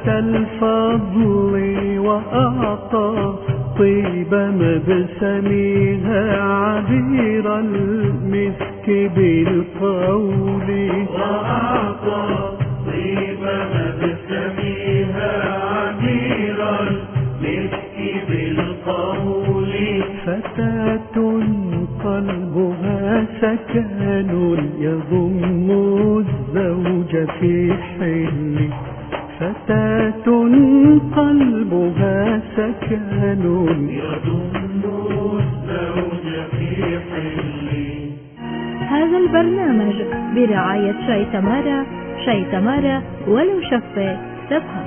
أتى الفضل وأعطى طيب مبسمها عبير المسك بالقول، وأعطى طيب مبسمها عبير المسك بالقول. فتاة قلبها سكن يضم الزوج في حل، فتاة قلبها سكن يضم الزوج في حل. هذا البرنامج برعاية شاي تمارا، شاي تمارا ولو شفة تبقى.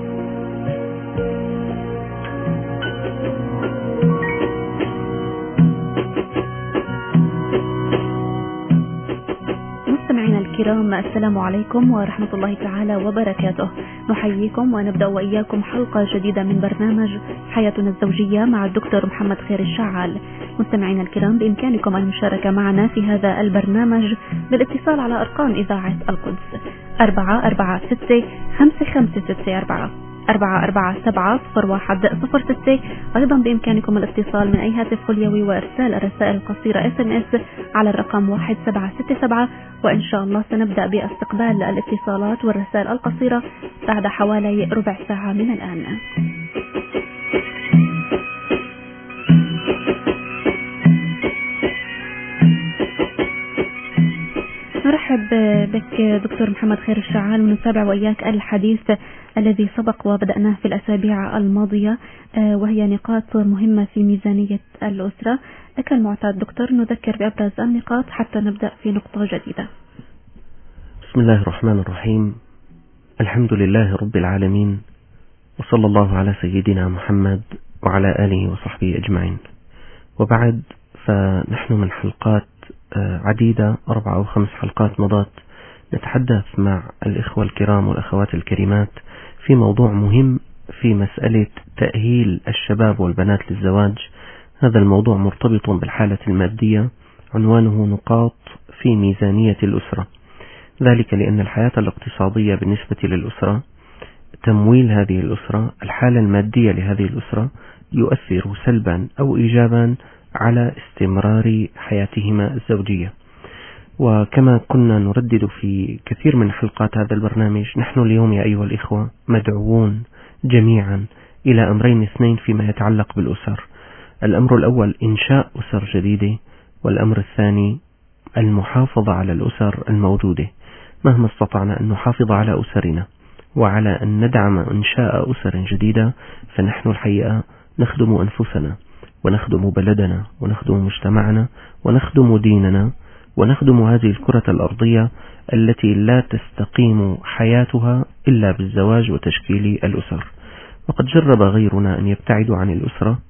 مستمعينا الكرام، السلام عليكم ورحمة الله تعالى وبركاته. نحييكم ونبدأ وإياكم حلقة جديدة من برنامج حياتنا الزوجية مع الدكتور محمد خير الشعال. مستمعينا الكرام، بإمكانكم المشاركة معنا في هذا البرنامج بالاتصال على أرقام إذاعة القدس 446-5564 447-0106. أيضا بإمكانكم الاتصال من أي هاتف خليوي وإرسال الرسائل القصيرة SMS على الرقم 1767. وإن شاء الله سنبدأ باستقبال الاتصالات والرسائل القصيرة بعد حوالي ربع ساعة من الآن. نرحب بك دكتور محمد خير الشعال، ونتابع وإياك الحديث الذي سبق وبدأناه في الأسابيع الماضية، وهي نقاط مهمة في ميزانية الأسرة. كالمعتاد دكتور نذكر بأبرز النقاط حتى نبدأ في نقطة جديدة. بسم الله الرحمن الرحيم. الحمد لله رب العالمين، وصلى الله على سيدنا محمد وعلى آله وصحبه أجمعين. وبعد، فنحن من حلقات عديدة 4 أو 5 حلقات مضت نتحدث مع الإخوة الكرام والأخوات الكريمات في موضوع مهم في مسألة تأهيل الشباب والبنات للزواج. هذا الموضوع مرتبط بالحالة المادية، عنوانه نقاط في ميزانية الأسرة. ذلك لأن الحياة الاقتصادية بالنسبة للأسرة، تمويل هذه الأسرة، الحالة المادية لهذه الأسرة يؤثر سلبا أو إيجابا على استمرار حياتهما الزوجية. وكما كنا نردد في كثير من حلقات هذا البرنامج، نحن اليوم يا أيها الإخوة مدعوون جميعا إلى أمرين اثنين فيما يتعلق بالأسر. الأمر الأول إنشاء أسر جديدة، والأمر الثاني المحافظة على الأسر الموجودة. مهما استطعنا أن نحافظ على أسرنا وعلى أن ندعم إنشاء أسر جديدة، فنحن الحقيقة نخدم أنفسنا ونخدم بلدنا ونخدم مجتمعنا ونخدم ديننا ونخدم هذه الكرة الأرضية التي لا تستقيم حياتها إلا بالزواج وتشكيل الأسر. وقد جرب غيرنا أن يبتعدوا عن الأسرة،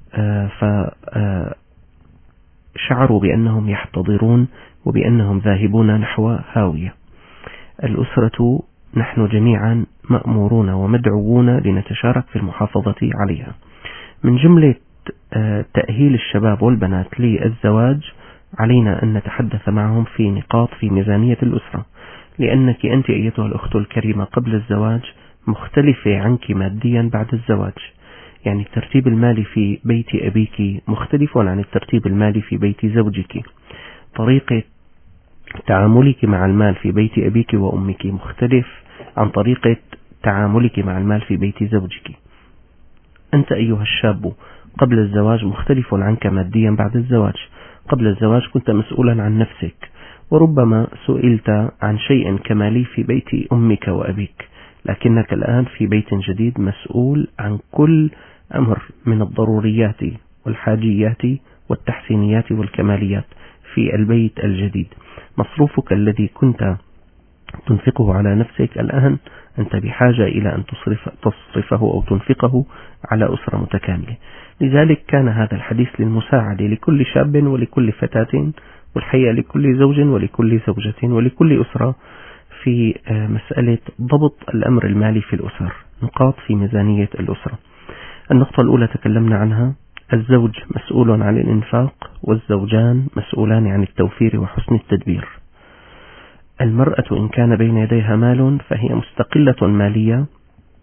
فشعروا بأنهم يحتضرون وبأنهم ذاهبون نحو هاوية. الأسرة نحن جميعا مأمورون ومدعوون لنتشارك في المحافظة عليها. من جملة تأهيل الشباب والبنات للزواج، علينا أن نتحدث معهم في نقاط في ميزانية الأسرة، لأنك أنت أيتها الأخت الكريمة قبل الزواج مختلفة عنك ماديا بعد الزواج. يعني الترتيب المالي في بيت أبيك مختلف عن الترتيب المالي في بيت زوجك. طريقة تعاملك مع المال في بيت أبيك وأمك مختلف عن طريقة تعاملك مع المال في بيت زوجك. أنت أيها الشاب قبل الزواج مختلف عنك ماديا بعد الزواج. قبل الزواج كنت مسؤولا عن نفسك، وربما سئلت عن شيء كمالي في بيت أمك وأبيك، لكنك الآن في بيت جديد مسؤول عن كل أمر من الضروريات والحاجيات والتحسينيات والكماليات في البيت الجديد. مصروفك الذي كنت تنفقه على نفسك الآن أنت بحاجة إلى أن تصرفه أو تنفقه على أسرة متكاملة. لذلك كان هذا الحديث للمساعدة لكل شاب ولكل فتاة، والحقيقة لكل زوج ولكل زوجة ولكل أسرة في مسألة ضبط الأمر المالي في الأسر. نقاط في ميزانية الأسرة. النقطة الأولى تكلمنا عنها، الزوج مسؤول عن الإنفاق، والزوجان مسؤولان عن التوفير وحسن التدبير. المرأة إن كان بين يديها مال فهي مستقلة مالية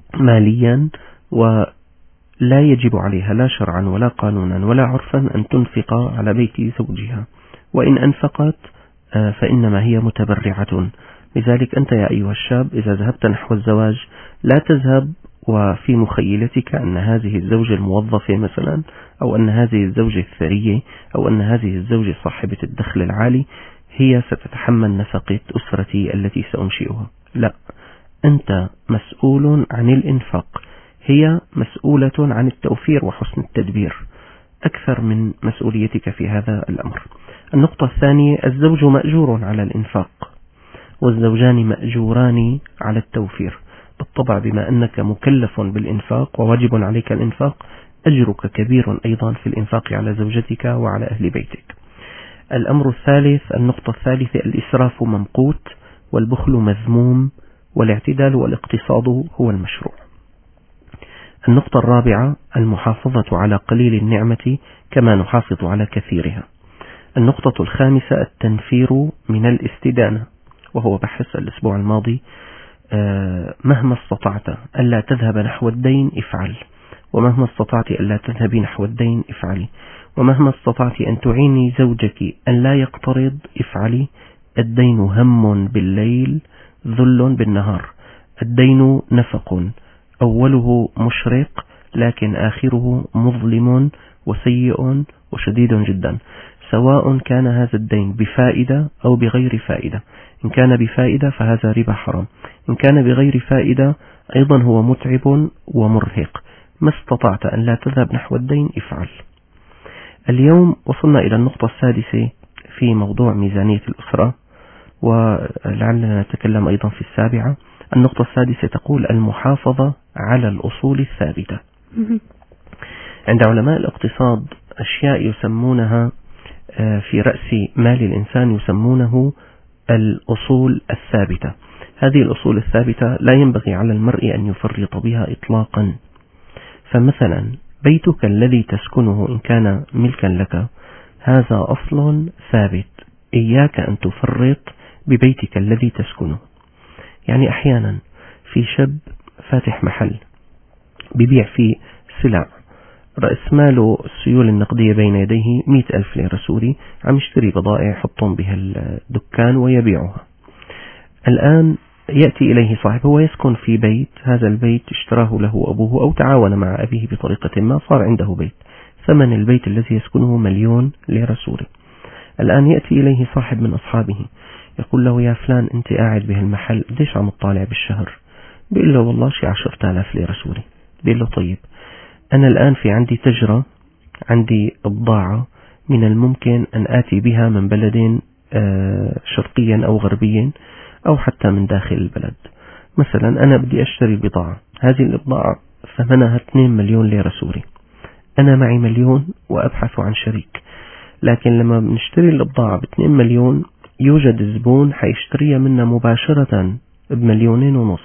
ماليا، ولا يجب عليها لا شرعا ولا قانونا ولا عرفا أن تنفق على بيت زوجها، وإن أنفقت فإنما هي متبرعة. لذلك أنت يا أيها الشاب إذا ذهبت نحو الزواج لا تذهب وفي مخيلتك أن هذه الزوجة الموظفة مثلا، أو أن هذه الزوجة الثرية، أو أن هذه الزوجة صاحبة الدخل العالي هي ستتحمل نفقة أسرتي التي سأنشئها. لا، أنت مسؤول عن الإنفاق، هي مسؤولة عن التوفير وحسن التدبير أكثر من مسؤوليتك في هذا الأمر. النقطة الثانية، الزوج مأجور على الإنفاق والزوجان مأجوران على التوفير. بالطبع بما أنك مكلف بالإنفاق وواجب عليك الإنفاق، أجرك كبير أيضا في الإنفاق على زوجتك وعلى أهل بيتك. الأمر الثالث، النقطة الثالثة، الإسراف ممقوت والبخل مذموم والاعتدال والاقتصاد هو المشروع. النقطة الرابعة، المحافظة على قليل النعمة كما نحافظ على كثيرها. النقطة الخامسة، التنفير من الاستدانة، وهو بحث الأسبوع الماضي. مهما استطعت ألا تذهب نحو الدين افعل، ومهما استطعت ألا تذهبي نحو الدين افعلي، ومهما استطعت أن تعيني زوجك أن لا يقترض افعلي. الدين هم بالليل ذل بالنهار، الدين نفق أوله مشرق لكن آخره مظلم وسيء وشديد جدا، سواء كان هذا الدين بفائدة أو بغير فائدة. إن كان بفائدة فهذا ربا حرام، إن كان بغير فائدة أيضا هو متعب ومرهق. ما استطعت أن لا تذهب نحو الدين افعل. اليوم وصلنا إلى النقطة السادسة في موضوع ميزانية الأسرة، ولعلنا نتكلم أيضا في السابعة. النقطة السادسة تقول المحافظة على الأصول الثابتة. عند علماء الاقتصاد أشياء يسمونها في رأس مال الإنسان يسمونه الأصول الثابتة. هذه الأصول الثابتة لا ينبغي على المرء أن يفرط بها إطلاقا. فمثلا بيتك الذي تسكنه إن كان ملكا لك هذا أصل ثابت، إياك أن تفرط ببيتك الذي تسكنه. يعني أحيانا في شاب فاتح محل ببيع فيه سلع، رأس ماله السيولة النقدية بين يديه 100,000 ليرة سوري، عم يشتري بضائع يحطهم بها الدكان ويبيعها. الآن يأتي إليه صاحب، هو يسكن في بيت، هذا البيت اشتراه له أبوه أو تعاون مع أبيه بطريقة ما، صار عنده بيت، ثمن البيت الذي يسكنه 1,000,000 ليرة سوري. الآن يأتي إليه صاحب من أصحابه يقول له يا فلان أنت قاعد بهالمحل قديش عم تطالع بالشهر؟ بيقول له والله شي 10,000 ليرة سوري. بيقول له طيب أنا الآن في عندي تجرة، عندي بضاعة من الممكن أن آتي بها من بلد شرقيا أو غربيا أو حتى من داخل البلد. مثلا أنا بدي أشتري بضاعة، هذه البضاعة ثمنها 2,000,000 ليرة سوري، أنا معي 1,000,000 وأبحث عن شريك، لكن لما بنشتري البضاعة ب2,000,000 يوجد زبون حيشتريها منا مباشرة ب2,500,000.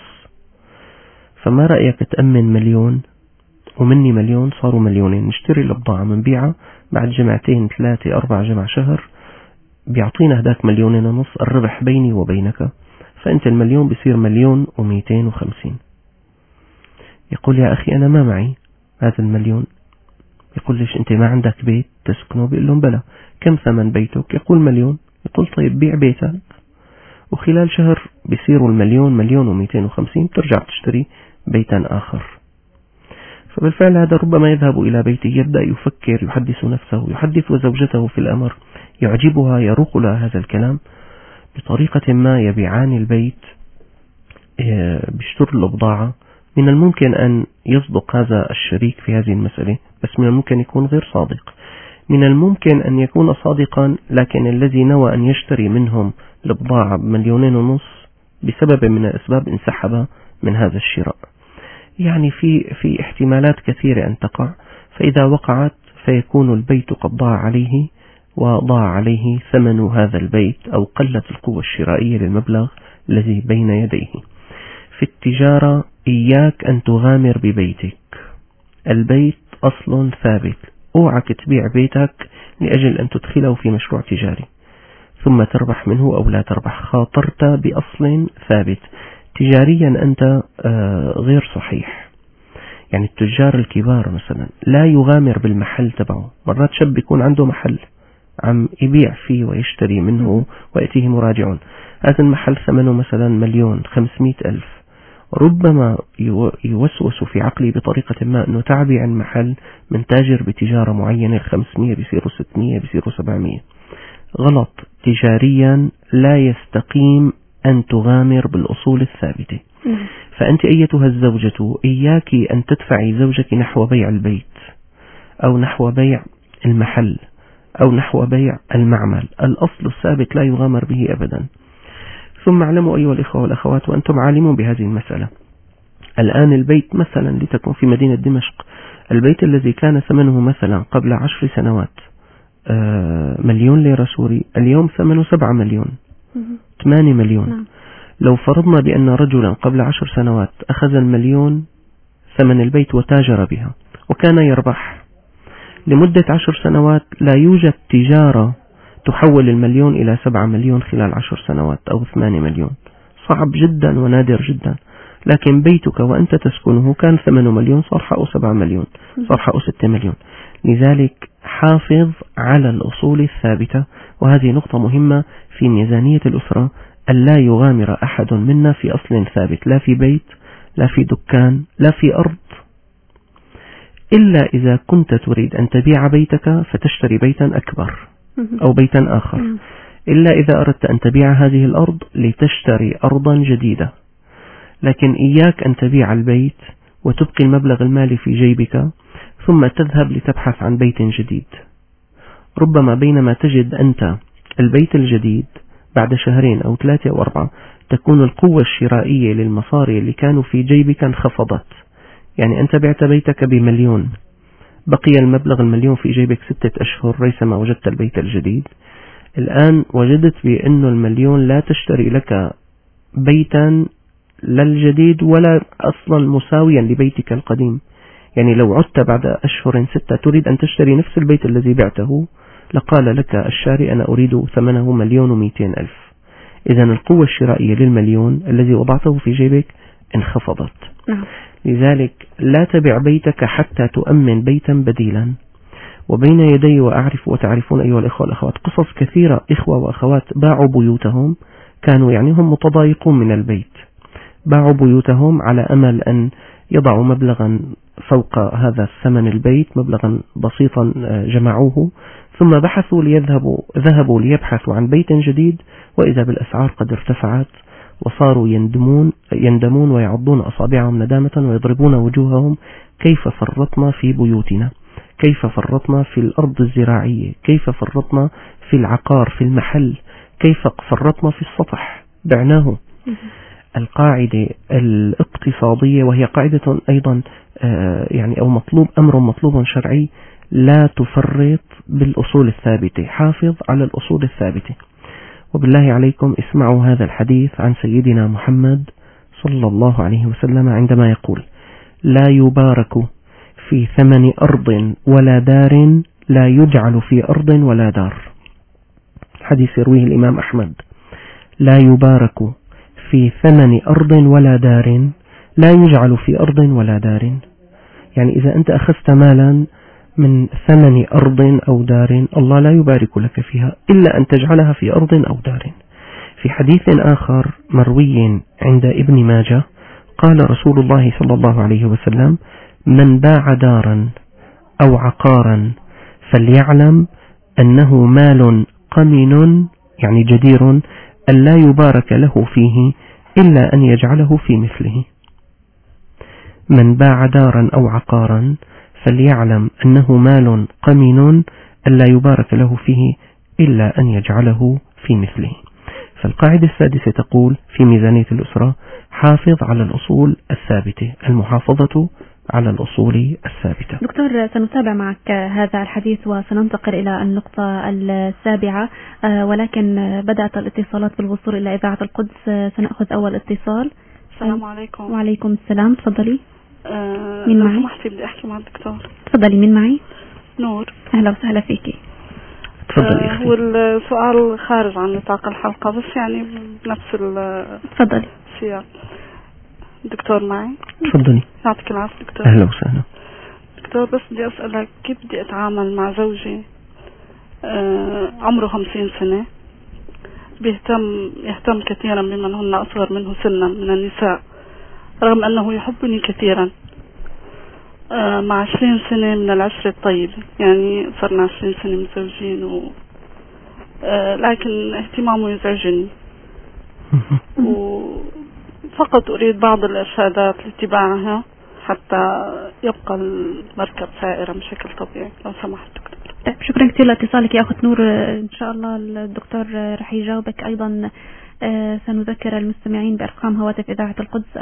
فما رأيك تأمن 1,000,000 ومني 1,000,000 صاروا 2,000,000، نشتري البضاعة منبيعها بعد جمعتين 3 4 جمع شهر بيعطينا هداك 2,500,000، الربح بيني وبينك، فأنت 1,000,000 بصير 1,250,000. يقول يا أخي أنا ما معي هذا 1,000,000. يقول ليش أنت ما عندك بيت تسكنه؟ بيقول لهم بلى. كم ثمن بيتك؟ يقول 1,000,000. يقول طيب بيع بيتك وخلال شهر بيصيروا 1,000,000 1,250,000 ترجع تشتري بيتا آخر. فبالفعل هذا ربما يذهب إلى بيته، يبدأ يفكر، يحدث نفسه، يحدث زوجته في الأمر، يعجبها، يروق لها هذا الكلام بطريقة ما، يبيعان البيت، بيشتر البضاعة. من الممكن أن يصدق هذا الشريك في هذه المسألة، بس من الممكن يكون غير صادق. من الممكن أن يكون صادقا لكن الذي نوى أن يشتري منهم البضاعة ب2,500,000 بسبب من الأسباب انسحب من هذا الشراء. يعني في احتمالات كثيرة أن تقع، فإذا وقعت فيكون البيت قد ضاع عليه وضاع عليه ثمن هذا البيت، أو قلت القوة الشرائية للمبلغ الذي بين يديه. في التجارة إياك أن تغامر ببيتك، البيت أصل ثابت، اوعك تبيع بيتك لأجل أن تدخله في مشروع تجاري ثم تربح منه أو لا تربح. خاطرت بأصل ثابت، تجاريا أنت غير صحيح. يعني التجار الكبار مثلا لا يغامر بالمحل تبعه. مرات شاب يكون عنده محل عم يبيع فيه ويشتري منه ويأتيه مراجعون، هذا المحل ثمنه مثلا 1,500,000، ربما يوسوس في عقلي بطريقة ما أنه تعبي عن محل من تاجر بتجارة معينة، 500 بيصيروا 600 بيصيروا 700. غلط. تجاريا لا يستقيم أن تغامر بالأصول الثابتة. فأنت أيتها الزوجة إياك أن تدفعي زوجك نحو بيع البيت أو نحو بيع المحل أو نحو بيع المعمل. الأصل الثابت لا يغامر به أبدا. ثم اعلموا أيها الإخوة والأخوات وأنتم عالمون بهذه المسألة، الآن البيت مثلا لتكن في مدينة دمشق، البيت الذي كان ثمنه مثلا قبل 10 سنوات 1,000,000 ليرة سوري، اليوم ثمنه 7 مليون 8 مليون. لو فرضنا بأن رجلا قبل 10 سنوات أخذ 1,000,000 ثمن البيت وتاجر بها وكان يربح لمدة 10 سنوات، لا يوجد تجارة تحول 1,000,000 إلى 7 مليون خلال 10 سنوات أو 8 مليون. صعب جدا ونادر جدا. لكن بيتك وأنت تسكنه كان ثمنه 1,000,000 صار حقه 7 مليون، صار حقه 6 مليون. لذلك حافظ على الأصول الثابتة، وهذه نقطة مهمة في ميزانية الأسرة، ألا يغامر أحد منا في أصل ثابت، لا في بيت لا في دكان لا في أرض، إلا إذا كنت تريد أن تبيع بيتك فتشتري بيتا أكبر أو بيتا آخر، إلا إذا أردت أن تبيع هذه الأرض لتشتري أرضا جديدة. لكن إياك أن تبيع البيت وتبقي المبلغ المالي في جيبك ثم تذهب لتبحث عن بيت جديد. ربما بينما تجد أنت البيت الجديد بعد 2 أو 3 أو 4 تكون القوة الشرائية للمصاري اللي كانوا في جيبك انخفضت. يعني أنت بعت بيتك ب1,000,000، بقي المبلغ 1,000,000 في جيبك 6 أشهر ريثما وجدت البيت الجديد. الآن وجدت بأنه 1,000,000 لا تشتري لك بيتا لا الجديد ولا أصلا مساويا لبيتك القديم. يعني لو عدت بعد أشهر 6 تريد أن تشتري نفس البيت الذي بعته، لقال لك الشاري أنا أريد ثمنه 1,200,000. إذن القوة الشرائية لل1,000,000 الذي وضعته في جيبك انخفضت. لذلك لا تبع بيتك حتى تؤمن بيتا بديلا. وبين يدي وأعرف وتعرفون أيها الإخوة والأخوات قصص كثيرة، إخوة وأخوات باعوا بيوتهم، كانوا يعني هم متضايقون من البيت، باعوا بيوتهم على أمل أن يضعوا مبلغا فوق هذا الثمن البيت، مبلغا بسيطا جمعوه، ثم بحثوا ذهبوا ليبحثوا عن بيت جديد، وإذا بالأسعار قد ارتفعت، وصاروا يندمون ويعضون أصابعهم ندامة ويضربون وجوههم: كيف فرطنا في بيوتنا، كيف فرطنا في الأرض الزراعية، كيف فرطنا في العقار في المحل، كيف فرطنا في السطح بعناه. القاعدة الاقتصادية، وهي قاعدة أيضا يعني أو أمر مطلوب شرعي: لا تفرط بالأصول الثابتة، حافظ على الأصول الثابتة. وبالله عليكم اسمعوا هذا الحديث عن سيدنا محمد صلى الله عليه وسلم عندما يقول: لا يبارك في ثمن أرض ولا دار لا يجعل في أرض ولا دار. حديث يرويه الإمام أحمد: لا يبارك في ثمن أرض ولا دار لا يجعل في أرض ولا دار. يعني إذا أنت أخذت مالا من ثمن أرض أو دار، الله لا يبارك لك فيها إلا أن تجعلها في أرض أو دار. في حديث آخر مروي عند ابن ماجه قال رسول الله صلى الله عليه وسلم: من باع دارا أو عقارا فليعلم أنه مال قمن، يعني جدير أن لا يبارك له فيه إلا أن يجعله في مثله. من باع دارا أو عقارا فليعلم أنه مال قمن أن لا يبارك له فيه إلا أن يجعله في مثله. فالقاعدة السادسة تقول في ميزانية الأسرة: حافظ على الأصول الثابتة، المحافظة على الأصول الثابتة. دكتور، سنتابع معك هذا الحديث وسننتقل إلى النقطة السابعة، ولكن بدأت الاتصالات بالوصول إلى إذاعة القدس. سنأخذ أول اتصال. السلام عليكم. وعليكم السلام، تفضلي. مين معي؟ سمحتي بدي أحكي مع الدكتور. تفضلي، مين معي؟ نور. أهلا وسهلا فيكي. تفضلي أختي. والسؤال خارج عن نطاق الحلقة بس يعني بنفس تفضلي. السياق. دكتور معي. تفضلي. يعطيك العافية دكتور. أهلا وسهلا. دكتور بس بدي أسألك كيف بدي أتعامل مع زوجي عمره 50 سنة، يهتم كثيرا بمن هن أصغر منه سنا من النساء رغم أنه يحبني كثيرا، مع 20 سنة من العشرة الطيبة، يعني صرنا 20 سنة متزوجين لكن اهتمامه يزعجني وفقط أريد بعض الإرشادات لاتباعها حتى يبقى المركب سائرا بشكل طبيعي لو سمحت دكتور. شكرا كثير لاتصالك يا أخت نور. إن شاء الله الدكتور رح يجاوبك. أيضا سنذكر المستمعين بأرقام هواتف إذاعة القدس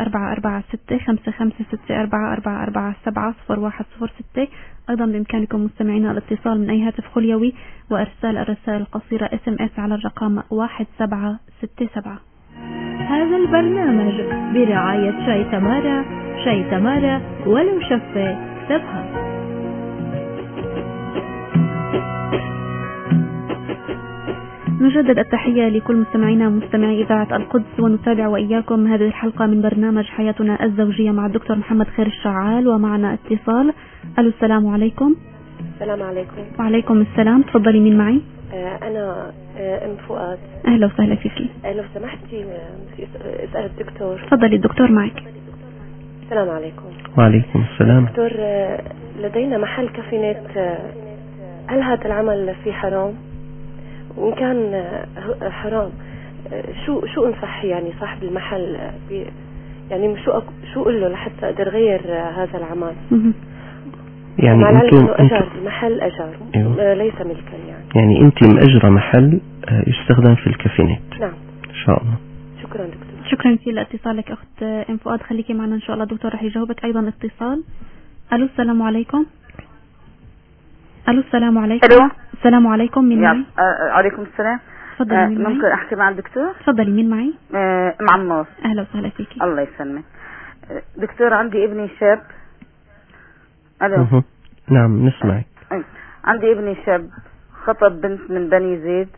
446-556-4447-0106. أيضا بإمكانكم مستمعينا الاتصال من أي هاتف خليوي وإرسال الرسائل القصيرة SMS على الرقم 1767. هذا البرنامج برعاية شاي تمارا. شاي تمارا ولو شفة تفهم. نجدد التحية لكل مستمعينا مستمعي إذاعة القدس، ونتابع وإياكم هذه الحلقة من برنامج حياتنا الزوجية مع الدكتور محمد خير الشعال. ومعنا اتصال. ألو السلام عليكم. السلام عليكم. وعليكم السلام. تفضلي مين معي؟ أنا أم فؤاد. أهلا وسهلا فيكي. لو سمحتي اسأل الدكتور. تفضلي الدكتور معك. السلام عليكم. وعليكم السلام. دكتور لدينا محل كافينات، هل هذا العمل فيه حرام؟ وإن كان حرام شو انصح يعني صاحب المحل يعني شو أقول له لحتى أقدر غير هذا العمل؟ يعني أنتم أجار المحل أجار. أيوه. ليس ملكا يعني أنت مأجرة محل يستخدم في الكافينات. نعم إن شاء الله. شكرا دكتور. شكرا كثير لاتصالك أخت أم فؤاد. خليكي معنا إن شاء الله الدكتور رح يجاوبك. أيضا اتصال. ألو السلام عليكم. ألو السلام عليكم. ألو السلام عليكم. مين معي؟ عليكم السلام. تفضلي. مين معي؟ ممكن أحكي مع الدكتور؟ تفضلي. مين معي؟ مع عمار. أهلا وسهلا فيكي. الله يسلمك. دكتور عندي ابني شاب. ألو. نعم نسمعك. عندي ابني شاب خطب بنت من بني زيد،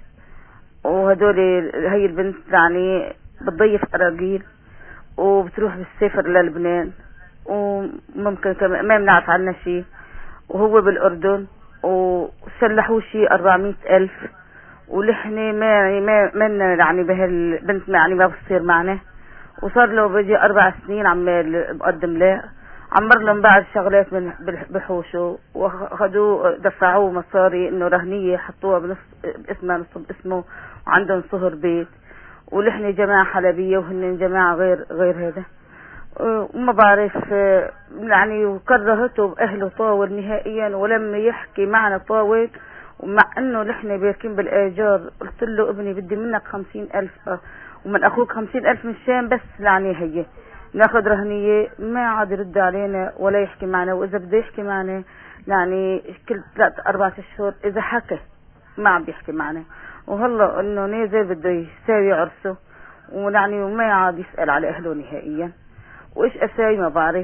هي البنت يعني بتضيف أراجيل وبتروح بالسفر للبنان، وممكن كمان ما بنعرف عنها شيء، وهو بالأردن وسلحوه شيء 400,000، ولحني ما يعني بهالبنت يعني ما بتصير معنا، وصار له بيجي 4 سنين عمال بقدم له، عمر لهم بعض شغلات من بحوشه، وخدوه دفعوه مصاري انه رهنيه حطوها بنص اسمها نص باسمه، وعندهم صهر بيت، ولحني جماعه حلبيه وهن جماعه غير هذا، وما بعرف يعني، وكرهته باهله طاول نهائيا، ولما يحكي معنا طاول، ومع انه نحن باركين بالايجار قلت له ابني بدي منك 50,000 ومن اخوك 50,000 من الشام بس يعني هي ناخذ رهنيه، ما عاد يرد علينا ولا يحكي معنا، واذا بده يحكي معنا يعني كل 3-4 اشهر اذا حكى ما عم بيحكي معنا، وهلا انه نازل بده يساوي عرسه ويعني وما عاد يسال على اهله نهائيا، وايش اساوي ما بعرف.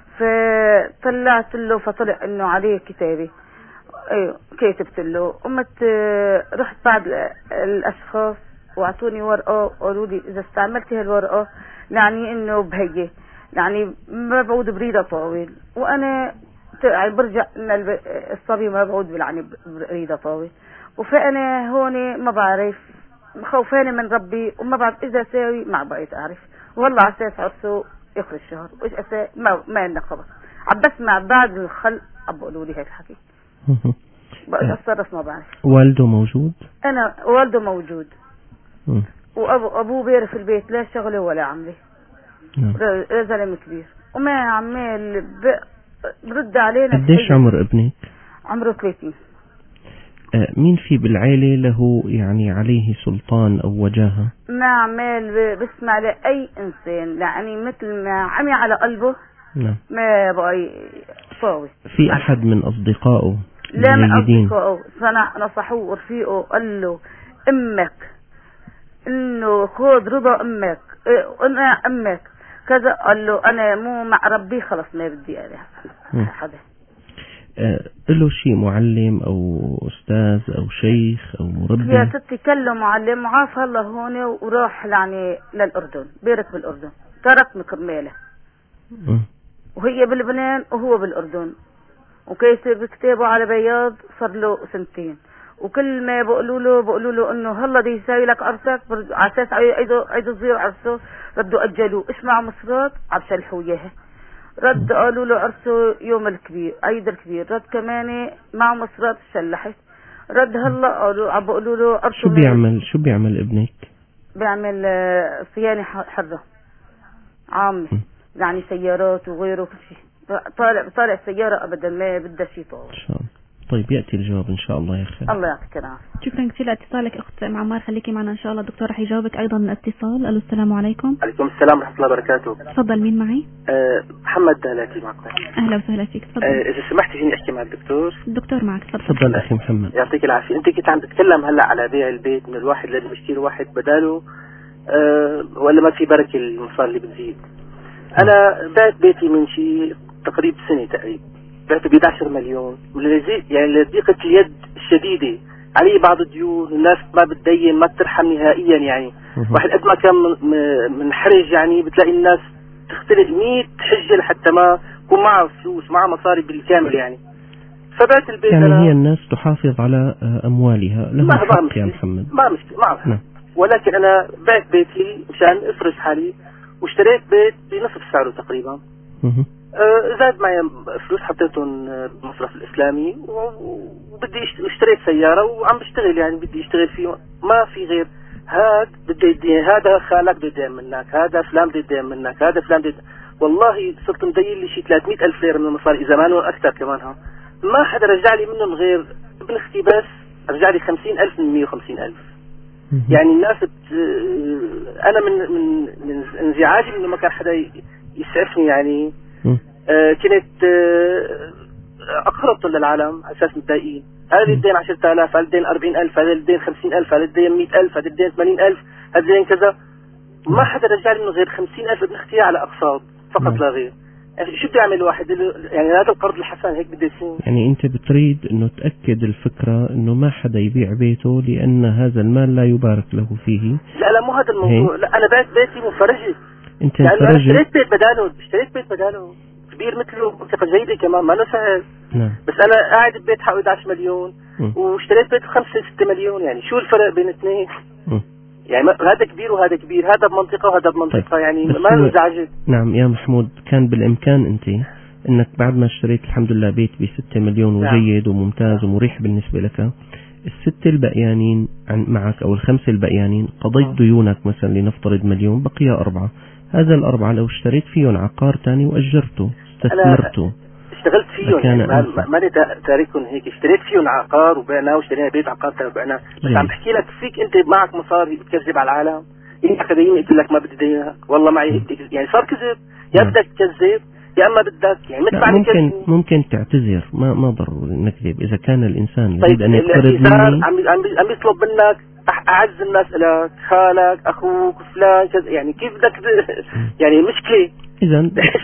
فطلعت له فطلع انه عليه كتابي، ايوه كتبت له، قمت رحت بعض الاشخاص واعطوني ورقه وقالوا لي اذا استعملتي هالورقه يعني انه بهي يعني ما بعود بريده طاول، وانا برجع ان الصبي ما بعود يعني بريده طاول، وفانا هون ما بعرف خوفاني من ربي، وما بعرف اذا ساوي ما بقيت اعرف، والله على اساس عرسه اخر الشهر، وايش اساوي ما عندنا خبر، عم بسمع بعد الخلق عم بيقولوا لي هيك الحكي. بقى اتصرف ما بعرف. والده موجود؟ انا والده موجود، وابوه بيعرف البيت لا شغله ولا عمله، زلمه كبير، وما عمال برد علينا. قديش عمر ابنك؟ عمره 30. مين في بالعيلة له يعني عليه سلطان او وجاهة؟ ما عمال بسمع لأي انسان يعني مثل ما عمي على قلبه. نعم. ما بقى يفاوض. في احد من اصدقائه؟ لا من اصدقائه، نصحوه ورفيقه، قال له امك انه خذ رضا امك، انا امك كذا، قال له انا مو مع ربي خلص ما بدي حدا. له شيء معلم او استاذ او شيخ او مربي؟ يا ستي كله معلم، وعاف الله هون وراح يعني للاردن، بارك بالاردن، ترك من كرماله وهي بلبنان وهو بالأردن، وكاتب كتابه على بياض صار له 2 سنين، وكل ما بقولوا له انه هلا بده يساوي لك عرسك على اساس عيدوا صغير عرسه، ردوا اجلوه. ايش مع مصرات عم شلحوا اياها، رد قالوا له عرسه يوم الكبير عيد الكبير، رد كمان مع مصرات شلحت، رد هلا قالوا عم بقولوا له عرسه. شو بيعمل ابنك؟ بيعمل صيانة حرة عامة، يعني سيارات وغيره كل شيء، طالع سيارة ابدا ما بدها شيء طول. ان شاء الله. طيب يأتي الجواب ان شاء الله يا اخي. الله يعطيك العافية. شكرا كثير لاتصالك اخت معمار، خليكي معنا ان شاء الله. الدكتور رح يجاوبك ايضا من الاتصال. الو السلام عليكم. عليكم السلام ورحمة الله وبركاته. تفضل، مين معي؟ محمد دهلاتي معكم. اهلا وسهلا فيك، تفضل. اذا سمحتي فيني احكي مع الدكتور؟ الدكتور معك، تفضل اخي محمد. يعطيك العافية. انت كنت عم تتكلم هلا على بيع البيت من الواحد لازم يشتري واحد بداله، ولا ما في بركة المصاري اللي بتزيد. انا بعت بيتي من شيء تقريبا سنة تقريبا، بعته ب 11 مليون، يعني لضيقة اليد الشديدة علي بعض الديون، الناس ما بتدين ما بترحم نهائيا. يعني واحد قد ما كان منحرج، يعني بتلاقي الناس تختلق 100 حجة لحتى ما يكون معها فلوس معها مصاري بالكامل. يعني فبعت البيت. يعني هي الناس تحافظ على أموالها، لها حق يا محمد. ما مشكلة ما ولكن أنا بعت بيتي مشان أفرج حالي، واشتريت بيت بنصف سعره تقريبا. زاد معي فلوس حطيتهم بالمصرف الإسلامي، وبدي اشتريت سيارة وعم بشتغل، يعني بدي اشتغل فيه، ما في غير هذا خالك بده يدين منك، هذا فلان بده يدين منك، هذا فلان بده. والله صرت مدين لي شيء 300,000 ليرة من المصاري، إذا ما أكثر كمانها. ما حدا رجع لي منهم غير ابن اختي بس، رجع لي 50,000 من 150,000. يعني الناس أنا من انزعاجي إنه ما كان حدا يسعفني. يعني كنت أقرضت للعالم على أساس متضايقين، هذا اللي يدين 10,000، هذا يدين 40,000، هذا اللي يدين 50,000، هذا يدين 100,000، هذا يدين 80,000، هذا يدين كذا. ما حدا رجع لي منه غير 50,000 ابن اختي على أقساط فقط لا غير. يعني شو بده يعمل الواحد؟ يعني هذا القرض الحسن هيك بده يصير. يعني أنت بتريد إنه تأكد الفكرة إنه ما حدا يبيع بيته لأن هذا المال لا يبارك له فيه. لا مو هذا الموضوع. لا أنا بعت بيتي مفرجة. أنت يعني أنا اشتريت بيت بداله كبير مثله بثقة جيدة كمان، ما سهل. نعم. بس أنا قاعد ببيت حقه 11 مليون واشتريت بيت 5-6 مليون. يعني شو الفرق بين الاثنين؟ يعني هذا كبير وهذا كبير، هذا بمنطقة وهذا بمنطقة. طيب. يعني ما انزعجت. نعم يا محمود، كان بالإمكان أنت أنك بعد ما اشتريت الحمد لله بيت ب6 مليون وجيد وممتاز ومريح بالنسبة لك، ال6 البقيانين معك أو ال5 البقيانين قضيت ديونك مثلا لنفترض مليون، بقي 4. هذا ال4 لو اشتريت فيهم عقار تاني وأجرته استثمرته اشتغلت فيهم، يعني ماني تاركهم هيك، اشتريت فيهم عقار وبعناه، واشترينا بيت عقار تاني وبعناه. بس عم بحكي لك فيك انت معك مصاري بتكذب على العالم. انت كدين قلت لك ما بدي دينك، والله معي يعني صار كذب. يا بدك تكذب يا اما بدك يعني مثل ممكن تعتذر، ما ضروري نكذب. اذا كان الانسان يريد ان يقترض مني عم يطلب منك اعز الناس لك، خالك، اخوك، فلان كذا، يعني كيف بدك يعني مشكله. اذا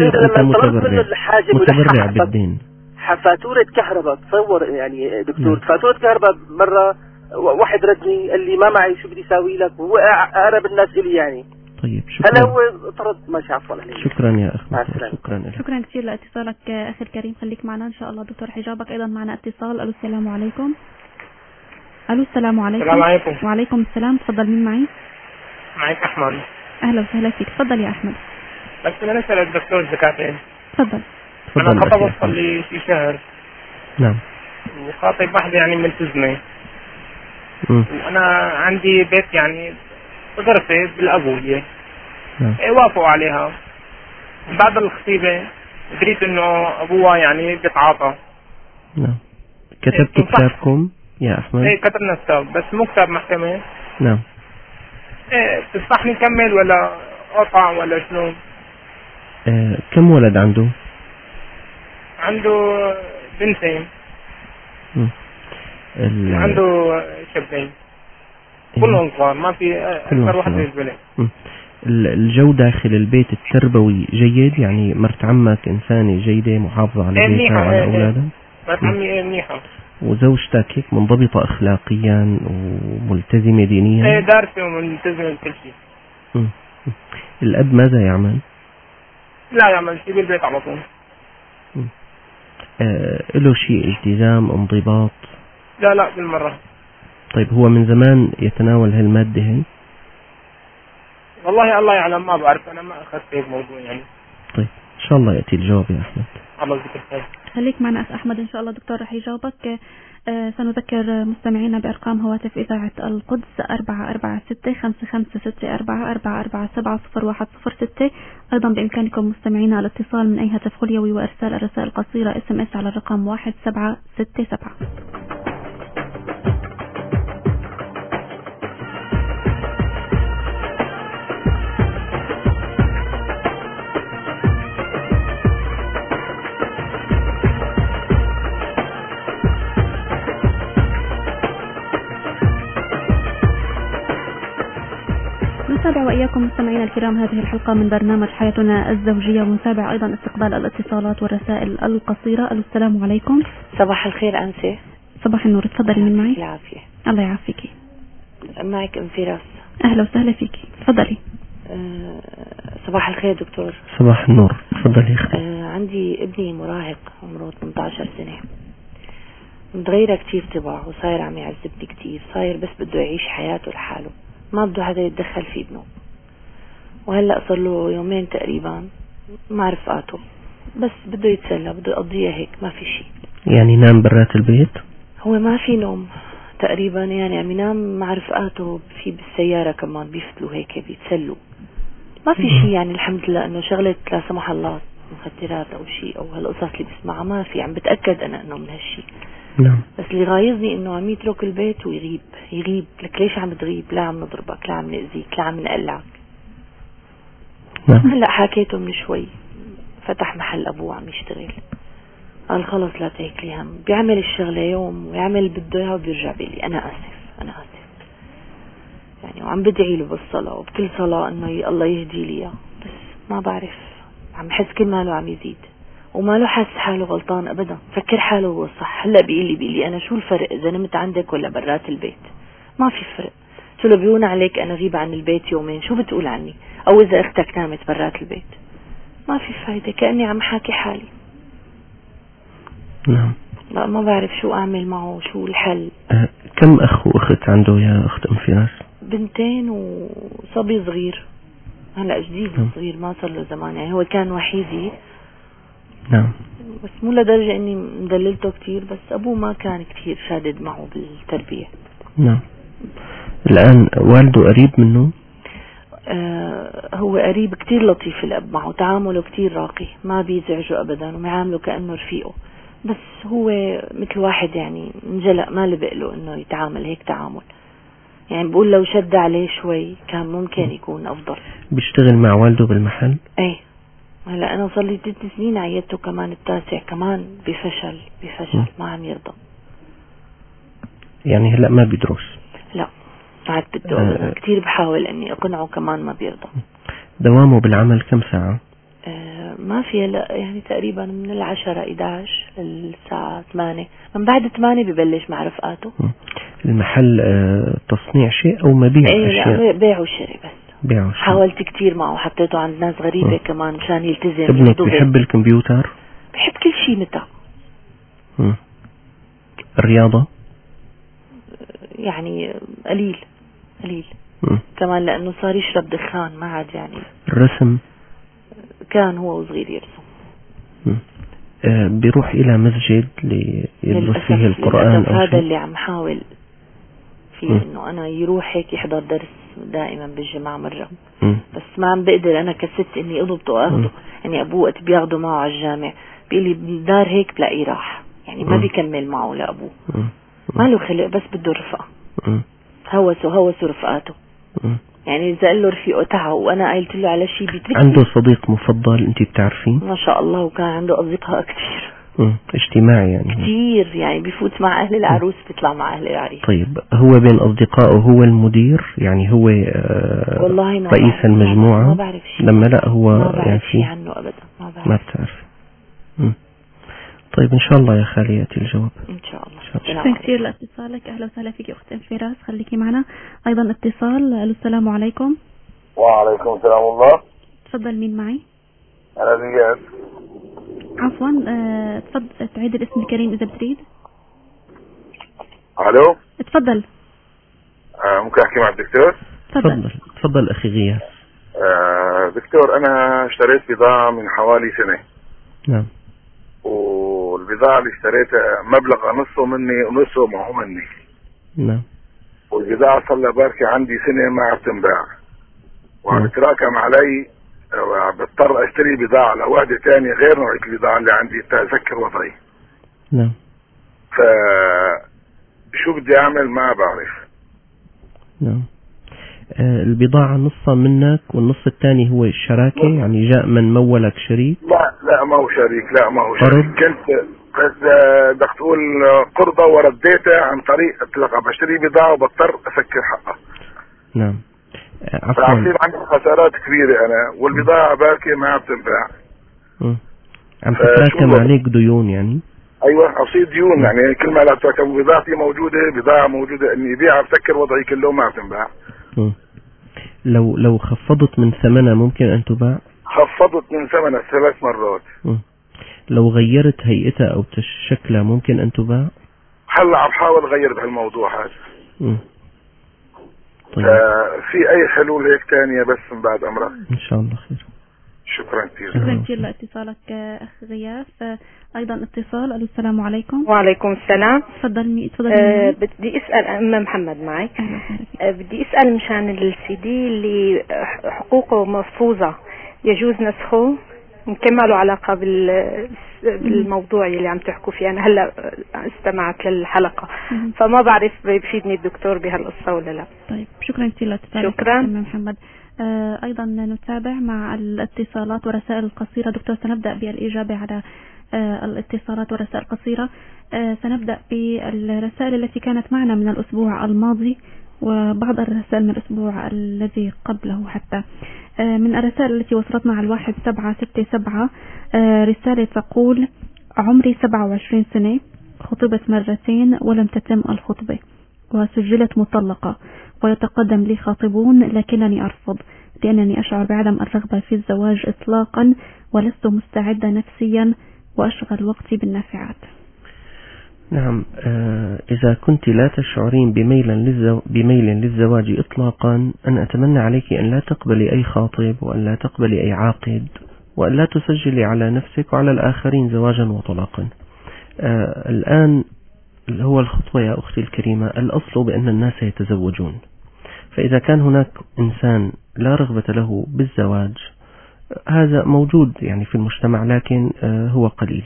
متبرع بالدين. فاتورة كهرباء، تصور يعني دكتور، فاتورة كهرباء مرة واحد ردني قال لي ما معي شو بدي اساوي لك، وهو اقرب الناس الي يعني. طيب شكرا. هلا هو طرد ماشي عفوا عليك. شكرا يا اخ. شكرا كثير لاتصالك اخي الكريم، خليك معنا ان شاء الله. دكتور حجابك ايضا معنا اتصال. الو السلام عليكم. الو السلام عليكم. السلام عليكم. وعليكم السلام. تفضل، مين معي؟ معك احمد. اهلا وسهلا فيك، تفضل يا احمد. بس انا نسأل الدكتور زكاتين. تفضل. انا خطبت صار لي في شهر. نعم. وخاطب واحدة يعني ملتزمة. وانا عندي بيت يعني غرفة بالابوية. نعم. وافقوا عليها. بعد الخطيبة دريت انه ابوها يعني بيتعاطى. نعم. كتبتوا كتابكم يا احمد؟ ايه كتبنا كتاب، بس مو كتاب محكمة. نعم. ايه تنصحني نكمل ولا اقطع ولا شنو؟ كم ولد عنده؟ عنده بنتين. عنده شابين كلهم صغار، ما في اكثر واحد بالنسبه لي. الجو داخل البيت التربوي جيد، يعني مرت عمك انسانه جيده محافظه على بيتها وعلى اولادها؟ مرت عمي منيحه. وزوجتك هيك منضبطه اخلاقيا وملتزمه دينيا؟ ايه دارسه وملتزمه بكل شيء. الاب ماذا يعمل؟ لا يعمل شيء بالبيت على طول. له شيء التزام انضباط؟ لا بالمرة. طيب هو من زمان يتناول هالمادة هي؟ والله الله يعلم، ما بعرف، أنا ما أخذت هيك موضوع يعني. طيب إن شاء الله يأتي الجواب يا أحمد. الله يذكر خير. خليك معنا أخ أحمد إن شاء الله دكتور رح يجاوبك. سنذكر مستمعينا بأرقام هواتف إذاعة القدس 446-556-4447-0106. أيضا بإمكانكم مستمعينا الاتصال من أي هاتف خليوي وإرسال الرسائل القصيرة SMS على الرقم 1767. نتابع وإياكم مستمعينا الكرام هذه الحلقة من برنامج حياتنا الزوجية، ونتابع أيضا استقبال الاتصالات والرسائل القصيرة. السلام عليكم. صباح الخير أنسة. صباح النور، تفضلي من معي. العافية. الله يعافيكي. معك أم فراس. أهلا وسهلا فيكي، تفضلي. صباح الخير دكتور. صباح النور، تفضلي اختي. عندي ابني مراهق عمره 18 سنة، متغيرة كتير طباعه وصاير عم يعذبني كتير، صاير بس بده يعيش حياته لحاله، ما بده حدا يتدخل في ابنه. وهلأ صار له يومين تقريبا مع رفقاته، بس بده يتسلى، بده يقضيها هيك، ما في شيء. يعني نام برات البيت؟ هو ما في نوم تقريبا، يعني عم ينام مع رفقاته، في بالسيارة كمان بيفتلوا هيك بيتسلوا، ما في شيء. يعني الحمد لله انه شغلة لا سمح الله مخدرات او شيء او هالقصص اللي بسمعها ما في، عم بتأكد انا انه من هالشيء. نعم. بس اللي غايظني انه عم يترك البيت ويغيب لك ليش عم تغيب؟ لا عم نضربك، لا عم نأذيك، لا عم نقلعك. نعم. هلا حكيته من شوي فتح محل ابوه عم يشتغل، قال خلص لا تهكلي هم، بيعمل الشغلة يوم ويعمل اللي بده اياه وبيرجع بيقلي انا اسف يعني، وعم بدعي له بالصلاة وبكل صلاة انه الله يهدي لي اياه، بس ما بعرف، عم حس كل ماله عم يزيد وما له حس حاله غلطان ابدا، فكر حاله هو صح. هلا بيقول لي انا شو الفرق اذا نمت عندك ولا برات البيت؟ ما في فرق. شو لو بيهون عليك انا غيب عن البيت يومين، شو بتقول عني؟ او اذا اختك نامت برات البيت، ما في فايدة، كأني عم حاكي حالي. نعم. لا ما بعرف شو اعمل معه، شو الحل. كم اخ واخت عنده يا اخت ام فراس؟ 2 وصبي صغير، هلا جديد صغير ما صار له زمان، يعني هو كان وحيدي. نعم. بس مو لدرجة اني مدللته كتير، بس ابوه ما كان كتير شادد معه بالتربية. نعم. الان والده قريب منه؟ هو قريب كتير لطيف الاب معه، تعامله كتير راقي، ما بيزعجه ابدا ومعامله كأنه رفيقه، بس هو مثل واحد يعني انجلق، ما لبق له انه يتعامل هيك تعامل، يعني بقول لو شد عليه شوي كان ممكن يكون افضل. بيشتغل مع والده بالمحل؟ ايه. هلا انا صار لي 3 سنين عيدته كمان التاسع كمان بفشل ما عم يرضى. يعني هلا ما بيدرس؟ لا عاد بده كتير بحاول اني اقنعه كمان ما بيرضى. دوامه بالعمل كم ساعة؟ ما في هلا يعني تقريبا من 10 11 للساعة 8، من بعد 8 ببلش مع رفقاته. المحل تصنيع شيء او مبيع اشياء؟ لا بيع وشراء بس. بيع وشراء. حاولت كتير معه، حطيته عند ناس غريبة كمان مشان يلتزم. ابنك بيحب الكمبيوتر؟ بيحب كل شيء متى. الرياضة؟ يعني قليل كمان لأنه صار يشرب دخان، ما عاد يعني. الرسم؟ كان هو وصغير يرسم. بيروح إلى مسجد ليدرس فيه القرآن أو هذا شيء؟ اللي عم حاول فيه إنه أنا يروح هيك يحضر درس دائما بالجمعة مرة، بس ما عم بقدر أنا كست إني أضبطه وأخده. يعني أبوه وقت بياخده معه على الجامع بيقلي بالدار هيك بلاقيه راح، يعني ما بيكمل معه لأبوه. ما له خلق، بس بده رفقة. هوسوا رفقاته. يعني إذا قال له رفيقه تعه وأنا قلت له على شيء بيتركني. عنده صديق مفضل أنت بتعرفين؟ ما شاء الله، وكان عنده أصدقاء كتير. اجتماعي يعني كتير، يعني بيفوت مع أهل العروس بيطلع مع أهل العريس. طيب هو بين أصدقائه هو المدير، يعني هو والله ما رئيس المجموعة؟ ما بعرف شيء. لما لا هو ما بعرف يعني شيء عنه أبدا، ما بعرف. ما بتعرف. طيب إن شاء الله يا خالي يأتي الجواب إن شاء الله. شكرا كثير لاتصالك. أهلا وسهلا فيك أخت فراس، خليكي معنا. أيضا اتصال. السلام عليكم. وعليكم السلام الله. تفضل، مين معي؟ أنا زياد. عفوا تفضل تعيد الاسم الكريم إذا بتريد. ألو. تفضل. ممكن أحكي مع الدكتور؟ تفضل أخي غياث. دكتور، أنا اشتريت بضاعة من حوالي سنة. نعم. والبضاعة اللي اشتريتها مبلغ نصه مني ونصه ما هو مني. نعم. والبضاعة صار لها باركة عندي سنة ما عم تنباع، وعم تراكم علي، بضطر اشتري بضاعة لواحدة ثانية غير نوع البضاعة اللي عندي تذكر وضعي. نعم. شو بدي اعمل ما بعرف. نعم. البضاعة نصها منك والنص الثاني هو الشراكة، يعني جاء من مولك شريك؟ لا ما هو شريك، لا ما هو شريك. كنت بدك تقول قرضة ورديتها عن طريق اطلاق بشتري بضاعة وبضطر اسكر حقها. نعم. عفوا. عصير عندي خسارات كبيرة انا، والبضاعة باكية ما عم تنباع. عم تتراكم عليك ديون يعني؟ ايوه، اصير ديون. يعني كل ما لا تراكم بضاعتي موجودة، بضاعة موجودة اني ابيعها بسكر وضعي كله ما عم تنباع. لو خفضت من ثمنها ممكن ان تباع؟ خفضت من ثمنها 3 مرات. لو غيرت هيئتها او شكلها ممكن ان تباع؟ هلا عم بحاول غير بهالموضوع هذا. طيب. في اي حلول هيك تانية بس من بعد امرك؟ ان شاء الله خير. شكرا كثير. شكرا كثير لاتصالك اخ غياث. ايضا اتصال. الو السلام عليكم. وعليكم السلام. تفضل. بدي اسال ام محمد معك. بدي اسال مشان السي دي اللي حقوقه مفروضه يجوز نسخه، نكملوا علاقه بالموضوع اللي عم تحكوا فيه. انا هلا استمعت للحلقه فما بعرف بيفيدني الدكتور بهالقصه ولا لا. طيب شكرا كثير لاتصالك. شكرا محمد. أيضا نتابع مع الاتصالات والرسائل القصيرة. دكتور سنبدأ بالإجابة على الاتصالات والرسائل القصيرة. سنبدأ بالرسائل التي كانت معنا من الأسبوع الماضي وبعض الرسائل من الأسبوع الذي قبله حتى. من الرسائل التي وصلتنا على 1767 رسالة تقول: عمري 27 سنة، خطبت مرتين ولم تتم الخطبة، وسجلت مطلقة، ويتقدم لي خاطبون لكنني أرفض لأنني أشعر بعدم الرغبة في الزواج إطلاقا، ولست مستعدة نفسيا، وأشغل وقتي بالنافعات. نعم. إذا كنت لا تشعرين بميل للزواج إطلاقا، أنا أتمنى عليك أن لا تقبلي أي خاطب، وأن لا تقبلي أي عاقد، وأن لا تسجلي على نفسك وعلى الآخرين زواجا وطلاقا. الآن هو الخطوة يا أختي الكريمة، الأصل بأن الناس يتزوجون، فإذا كان هناك إنسان لا رغبة له بالزواج هذا موجود يعني في المجتمع، لكن هو قليل.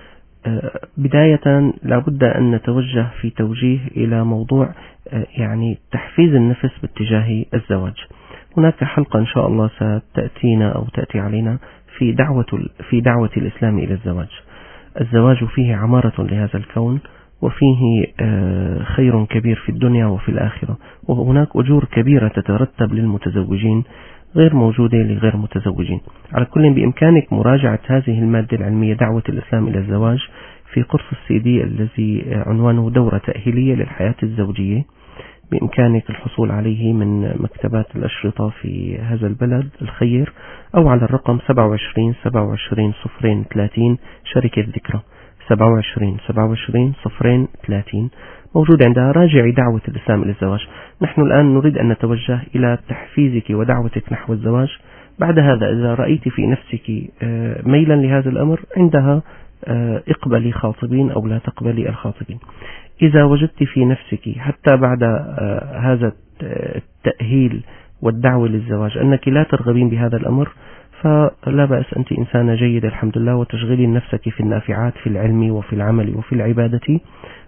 بداية لابد أن نتوجه في توجيه إلى موضوع يعني تحفيز النفس باتجاه الزواج. هناك حلقة إن شاء الله ستأتينا أو تأتي علينا في دعوة الإسلام إلى الزواج. الزواج فيه عمارة لهذا الكون، وفيه خير كبير في الدنيا وفي الآخرة، وهناك أجور كبيرة تترتب للمتزوجين غير موجودة لغير متزوجين. على كل بإمكانك مراجعة هذه المادة العلمية دعوة الإسلام إلى الزواج في قرص السي الذي عنوانه دورة تأهيلية للحياة الزوجية. بإمكانك الحصول عليه من مكتبات الأشرطة في هذا البلد الخير، أو على الرقم 27 27 030 شركة ذكرى 27 27 030 موجود عندها. راجعي دعوة الإسلام إلى الزواج. نحن الآن نريد أن نتوجه إلى تحفيزك ودعوتك نحو الزواج. بعد هذا إذا رأيت في نفسك ميلا لهذا الأمر، عندها اقبلي خاطبين أو لا تقبلي الخاطبين. إذا وجدت في نفسك حتى بعد هذا التأهيل والدعوة للزواج أنك لا ترغبين بهذا الأمر، فلا بأس، أنت إنسانة جيدة الحمد لله، وتشغلين نفسك في النافعات في العلم وفي العمل وفي العبادة،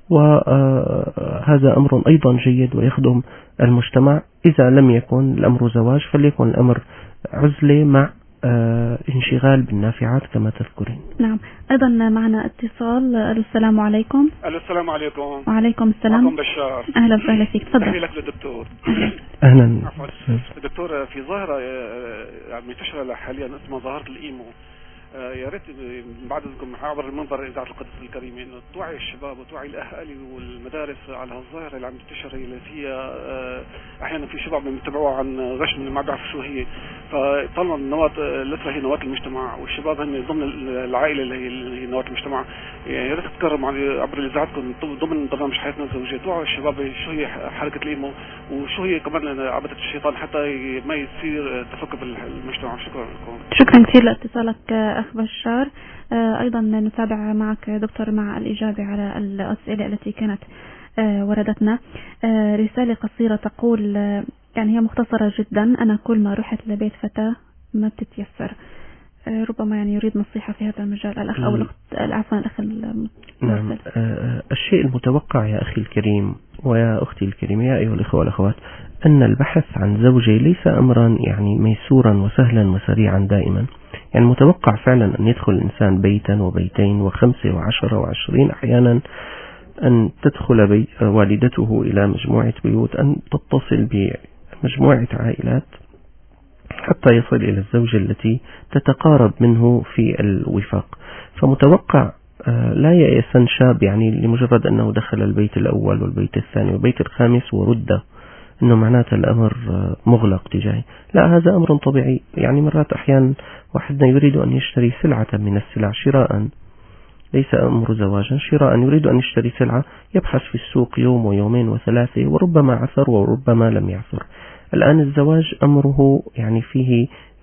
وهذا أمر أيضا جيد ويخدم المجتمع. إذا لم يكن الأمر زواج فليكن الأمر عزلة مع انشغال بالنافعات كما تذكرين. نعم. أيضا معنا اتصال. السلام عليكم. السلام عليكم. وعليكم السلام. معكم بشار. أهلا وسهلا فيك. تفضل. تحية لك للدكتور. أهلا. دكتور، في ظاهرة عم تشتغل حاليا اسمها ظاهرة الإيمو. يا ريت بعد ذلكم عبر المنبر إذاعة القدس الكريمة إنه توعي الشباب وتوعي الأهالي والمدارس على هالظاهرة اللي عم تنتشر، اللي فيها أحيانا في شباب بيتبعوها عن غش من ما بيعرفوا شو هي. فطالما النواة الأسرة هي نواة المجتمع والشباب هن ضمن العائلة اللي هي نواة المجتمع، يعني يا ريت تتكرم عبر إذاعتكم ضمن برنامج حياتنا الزوجية توعوا الشباب شو هي حركة الإيمو وشو هي كمان عبدة الشيطان حتى ما يصير تفكك بالمجتمع. شكرا لكم. شكرا كثير لاتصالك أخ بشار. أيضا نتابع معك دكتور مع الإجابة على الأسئلة التي كانت وردتنا. رسالة قصيرة تقول يعني هي مختصرة جدا: أنا كل ما رحت لبيت فتاة ما بتتيسر. ربما يعني يريد نصيحة في هذا المجال الأخ أو الأخت، عفوا الأخ نعم. الشيء المتوقع يا أخي الكريم ويا أختي الكريمة يا أيها الإخوة والأخوات أن البحث عن زوجة ليس أمرا يعني ميسورا وسهلا وسريعا دائما. يعني متوقع فعلا أن يدخل الإنسان بيتا وبيتين و5 و10 و20 أحيانا، أن تدخل والدته إلى مجموعة بيوت، أن تتصل بمجموعة عائلات حتى يصل إلى الزوجة التي تتقارب منه في الوفاق. فمتوقع لا يأسن شاب يعني لمجرد أنه دخل البيت الأول والبيت الثاني والبيت الخامس ورد أنه معناته الأمر مغلق تجاهي. لا، هذا أمر طبيعي. يعني مرات أحيانا واحدنا يريد أن يشتري سلعة من السلع شراء، ليس أمر زواجا، شراء، يريد أن يشتري سلعة يبحث في السوق يوم ويومين وثلاثة وربما عثر وربما لم يعثر. الآن الزواج أمره يعني فيه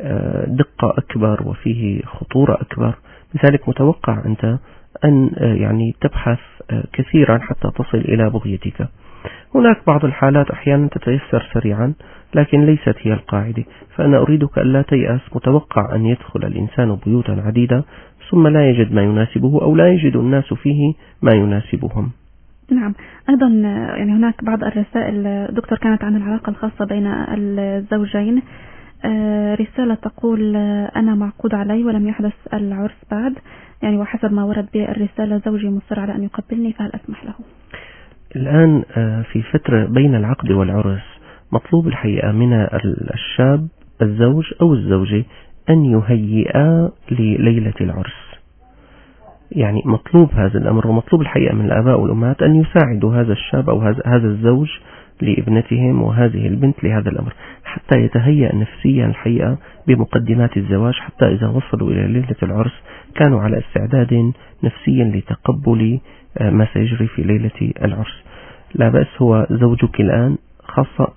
دقة أكبر وفيه خطورة أكبر، لذلك متوقع أنت أن يعني تبحث كثيرا حتى تصل إلى بغيتك. هناك بعض الحالات أحيانا تتيسر سريعا لكن ليست هي القاعدة، فأنا أريدك ألا تيأس. متوقع أن يدخل الإنسان بيوتا عديدة ثم لا يجد ما يناسبه أو لا يجد الناس فيه ما يناسبهم. نعم. أيضا يعني هناك بعض الرسائل دكتور كانت عن العلاقة الخاصة بين الزوجين. رسالة تقول: أنا معقود علي ولم يحدث العرس بعد، يعني وحسب ما ورد بالرسالة زوجي مصر على أن يقبلني، فهل أسمح له؟ الآن في فترة بين العقد والعرس مطلوب الحقيقة من الشاب الزوج أو الزوجة أن يهيئا لليلة العرس. يعني مطلوب هذا الأمر، ومطلوب الحقيقة من الآباء والأمهات أن يساعدوا هذا الشاب أو هذا الزوج لابنتهم وهذه البنت لهذا الأمر حتى يتهيأ نفسيا الحقيقة بمقدمات الزواج، حتى إذا وصلوا إلى ليلة العرس كانوا على استعداد نفسيا لتقبل ما سيجري في ليلة العرس. لا بأس، هو زوجك الآن خاصة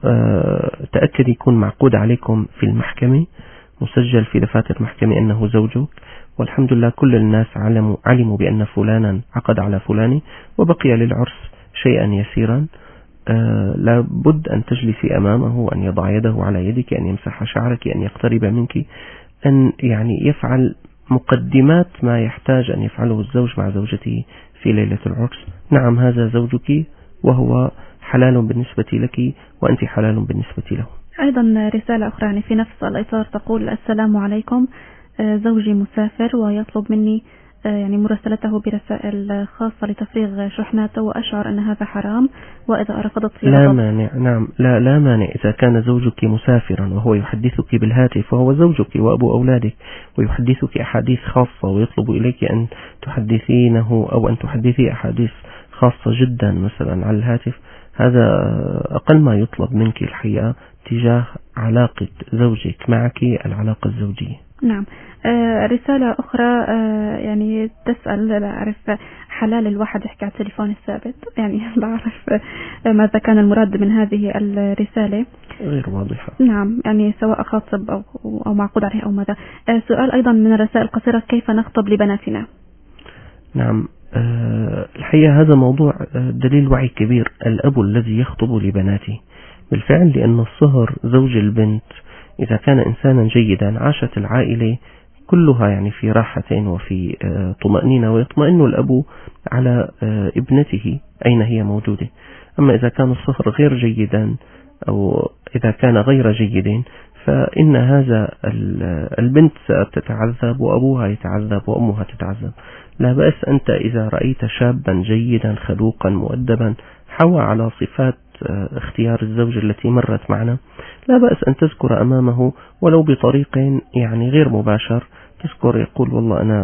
تأكد يكون معقود عليكم في المحكمة، مسجل في دفاتر المحكمة أنه زوجك، والحمد لله كل الناس علموا بأن فلانا عقد على فلان، وبقي للعرس شيئا يسيرا. لابد أن تجلسي أمامه وأن يضع يده على يدك، أن يمسح شعرك، أن يقترب منك، أن يعني يفعل مقدمات ما يحتاج أن يفعله الزوج مع زوجته في ليلة العرس. نعم، هذا زوجك وهو حلال بالنسبة لك وأنت حلال بالنسبة له. أيضا رسالة أخرى يعني في نفس الإطار تقول: السلام عليكم، زوجي مسافر ويطلب مني يعني مراسلته برسائل خاصة لتفريغ شحناته، وأشعر أن هذا حرام وإذا رفضت لا مانع. نعم، لا مانع. إذا كان زوجك مسافرا وهو يحدثك بالهاتف وهو زوجك وأبو أولادك ويحدثك أحاديث خاصة ويطلب إليك أن تحدثينه أو أن تحدثي أحاديث خاصة جدا مثلا على الهاتف، هذا أقل ما يطلب منك الحقيقة تجاه علاقة زوجك معك، العلاقة الزوجية. نعم. رسالة أخرى يعني تسأل: لا أعرف حلال الواحد يحكي على التليفون الثابت، يعني لا أعرف ماذا كان المراد من هذه الرسالة، غير واضحة. نعم، يعني سواء خاطب أو معقود عليه أو ماذا. سؤال أيضا من الرسائل القصيرة: كيف نخطب لبناتنا؟ نعم، الحقيقة هذا موضوع دليل وعي كبير. الأب الذي يخطب لبناته بالفعل، لأن الصهر زوج البنت إذا كان إنسانا جيدا عاشت العائلة كلها يعني في راحة وفي طمأنينة، ويطمئن الأب على ابنته أين هي موجودة. أما إذا كان الصهر غير جيدا أو إذا كان غير جيد فإن هذا البنت ستتعذب وأبوها يتعذب وأمها تتعذب. لا بأس أنت إذا رأيت شابا جيدا خلوقا مؤدبا حوى على صفات اختيار الزوج التي مرت معنا، لا بأس أن تذكر أمامه ولو بطريق يعني غير مباشر، تذكر يقول: والله أنا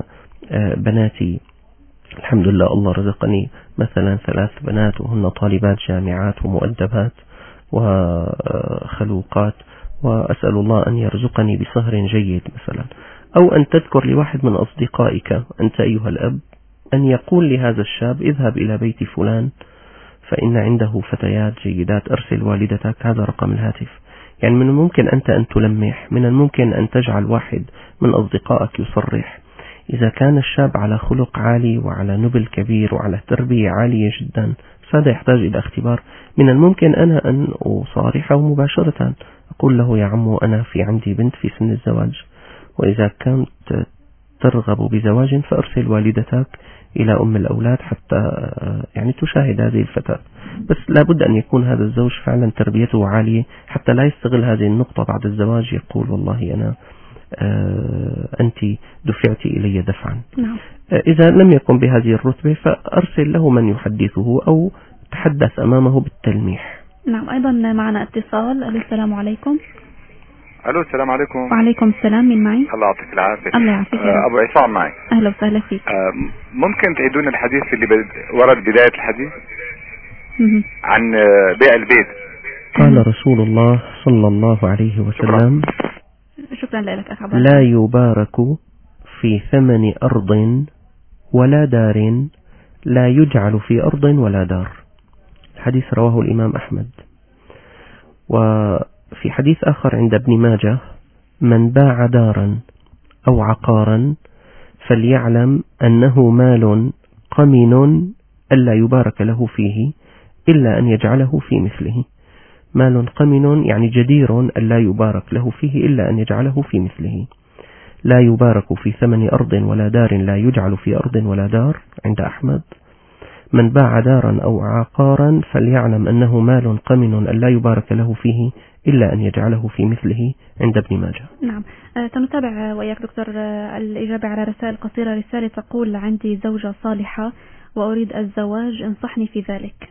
بناتي الحمد لله الله رزقني مثلا 3 بنات وهن طالبات جامعات ومؤدبات وخلوقات وأسأل الله أن يرزقني بصهر جيد مثلا، أو أن تذكر لواحد من أصدقائك أنت أيها الأب أن يقول لهذا الشاب اذهب إلى بيت فلان فإن عنده فتيات جيدات، أرسل والدتك هذا رقم الهاتف. يعني من الممكن أنت أن تلمح، من الممكن أن تجعل واحد من أصدقائك يصرح. إذا كان الشاب على خلق عالي وعلى نبل كبير وعلى تربية عالية جدا، هذا يحتاج إلى اختبار. من الممكن أنا أن أصارحه مباشرة، أقول له يا عمو أنا في عندي بنت في سن الزواج، وإذا كانت ترغب بزواج فأرسل والدتك إلى أم الأولاد حتى يعني تشاهد هذه الفتاة. بس لابد أن يكون هذا الزوج فعلا تربيته عالية حتى لا يستغل هذه النقطة بعد الزواج يقول والله أنا أنت دفعت إلي دفعا. نعم. إذا لم يكن بهذه الرتبة فأرسل له من يحدثه أو تحدث أمامه بالتلميح. نعم. أيضا معنا اتصال. السلام عليكم. الو السلام عليكم. وعليكم السلام. من معي؟ الله يعطيك العافيه. الله يعافيك. ابو عصام معي. اهلا وسهلا فيك. ممكن تعيدون الحديث اللي ورد بدايه الحديث عن بيع البيت؟ قال رسول الله صلى الله عليه وسلم شكرا لك أخ عبد. لا يبارك في ثمن أرض ولا دار لا يجعل في أرض ولا دار. الحديث رواه الإمام أحمد. وفي حديث آخر عند ابن ماجه من باع دارا أو عقارا فليعلم أنه مال قمن ألا يبارك له فيه إلا أن يجعله في مثله. مال قمن يعني جدير ألا يبارك له فيه إلا أن يجعله في مثله. لا يبارك في ثمن أرض ولا دار لا يجعل في أرض ولا دار عند أحمد. من باع دارا أو عقارا فليعلم أنه مال قمن ألا يبارك له فيه إلا أن يجعله في مثله عند ابن ماجه. نعم. سنتابع وياك دكتور الإجابة على رسائل قصيرة. رسالة تقول عندي زوجة صالحة وأريد الزواج، انصحني في ذلك.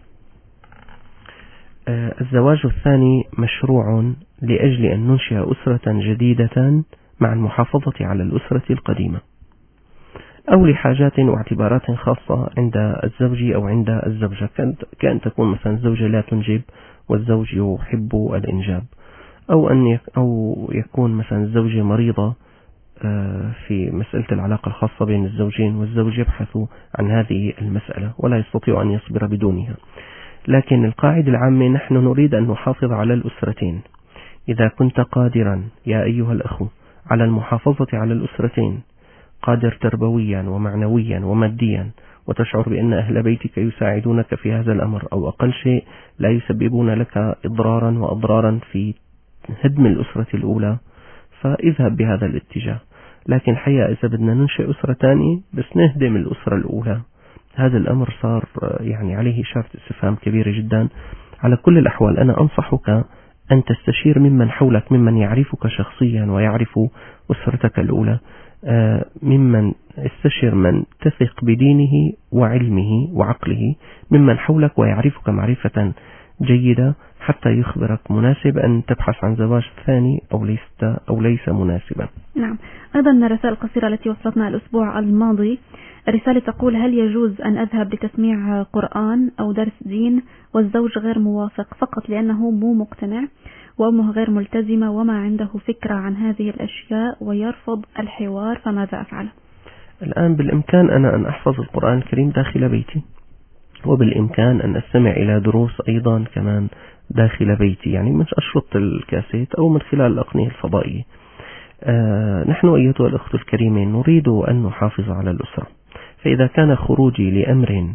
الزواج الثاني مشروع لأجل أن ننشئ أسرة جديدة مع المحافظة على الأسرة القديمة، أو لحاجات واعتبارات خاصة عند الزوج أو عند الزوجة، كأن تكون مثلا الزوجة لا تنجب والزوج يحب الإنجاب، أو يكون مثلا الزوجة مريضة في مسألة العلاقة الخاصة بين الزوجين والزوج يبحث عن هذه المسألة ولا يستطيع أن يصبر بدونها. لكن القاعدة العامة نحن نريد أن نحافظ على الأسرتين. إذا كنت قادرا يا أيها الأخ على المحافظة على الأسرتين، قادر تربويا ومعنويا وماديا، وتشعر بأن أهل بيتك يساعدونك في هذا الأمر أو أقل شيء لا يسببون لك إضرارا وأضرارا في هدم الأسرة الأولى، فاذهب بهذا الاتجاه. لكن حقيقة إذا بدنا ننشئ أسرة ثانية بس نهدم الأسرة الأولى، هذا الأمر صار يعني عليه إشارة استفهام كبيرة جدا. على كل الأحوال أنا أنصحك أن تستشير ممن حولك، ممن يعرفك شخصيا ويعرف أسرتك الأولى، ممن استشر من تثق بدينه وعلمه وعقله ممن حولك ويعرفك معرفة جيدة حتى يخبرك مناسب أن تبحث عن زواج ثاني أو ليس مناسبا. نعم. أيضا رسائل قصيرة التي وصلتنا الأسبوع الماضي. رسالة تقول هل يجوز أن أذهب لتسميع قرآن أو درس دين والزوج غير موافق فقط لأنه مو مقتنع وأمه غير ملتزمة وما عنده فكرة عن هذه الأشياء ويرفض الحوار، فماذا أفعل؟ الآن بالإمكان أنا أن أحفظ القرآن الكريم داخل بيتي، وبالإمكان أن أستمع إلى دروس أيضا كمان داخل بيتي، يعني من أشرطة الكاسيت أو من خلال الأقنية الفضائية. نحن أيتها الأخت الكريمة نريد أن نحافظ على الأسرة، فإذا كان خروجي لأمر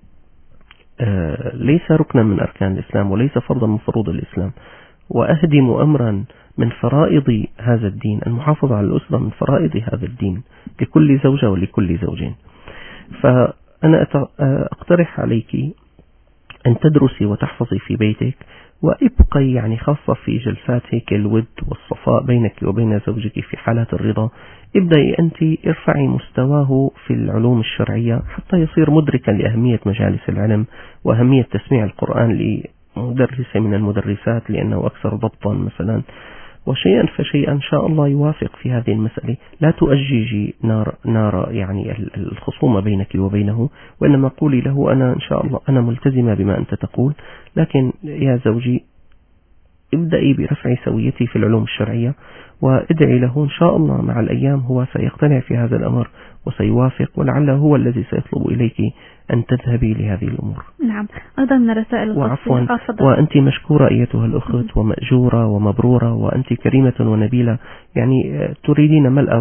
ليس ركنا من أركان الإسلام وليس فرضا من فروض الإسلام وأهدم أمرا من فرائض هذا الدين، المحافظة على الأسرة من فرائض هذا الدين لكل زوجة ولكل زوجين، فأنا أقترح عليك أن تدرسي وتحفظي في بيتك، وابقي يعني خاصة في جلسات هيك الود والصفاء بينك وبين زوجك في حالات الرضا، ابدأي أنت ارفعي مستواه في العلوم الشرعية حتى يصير مدركا لأهمية مجالس العلم وأهمية تسميع القرآن لمدرسة من المدرسات لأنه أكثر ضبطا مثلا، وشيئا فشيئا إن شاء الله يوافق في هذه المسألة. لا تؤججي نار يعني الخصومة بينك وبينه، وإنما قولي له أنا إن شاء الله أنا ملتزمة بما أنت تقول، لكن يا زوجي ابدأي برفع سويته في العلوم الشرعية وادعي له إن شاء الله مع الأيام هو سيقتنع في هذا الأمر وسيوافق، ولعله هو الذي سيطلب إليك أن تذهبي لهذه الأمور. نعم. أيضا من الرسائل وعفوا وأنت مشكورة أيتها الأخت ومأجورة ومبرورة، وأنت كريمة ونبيلة، يعني تريدين ملء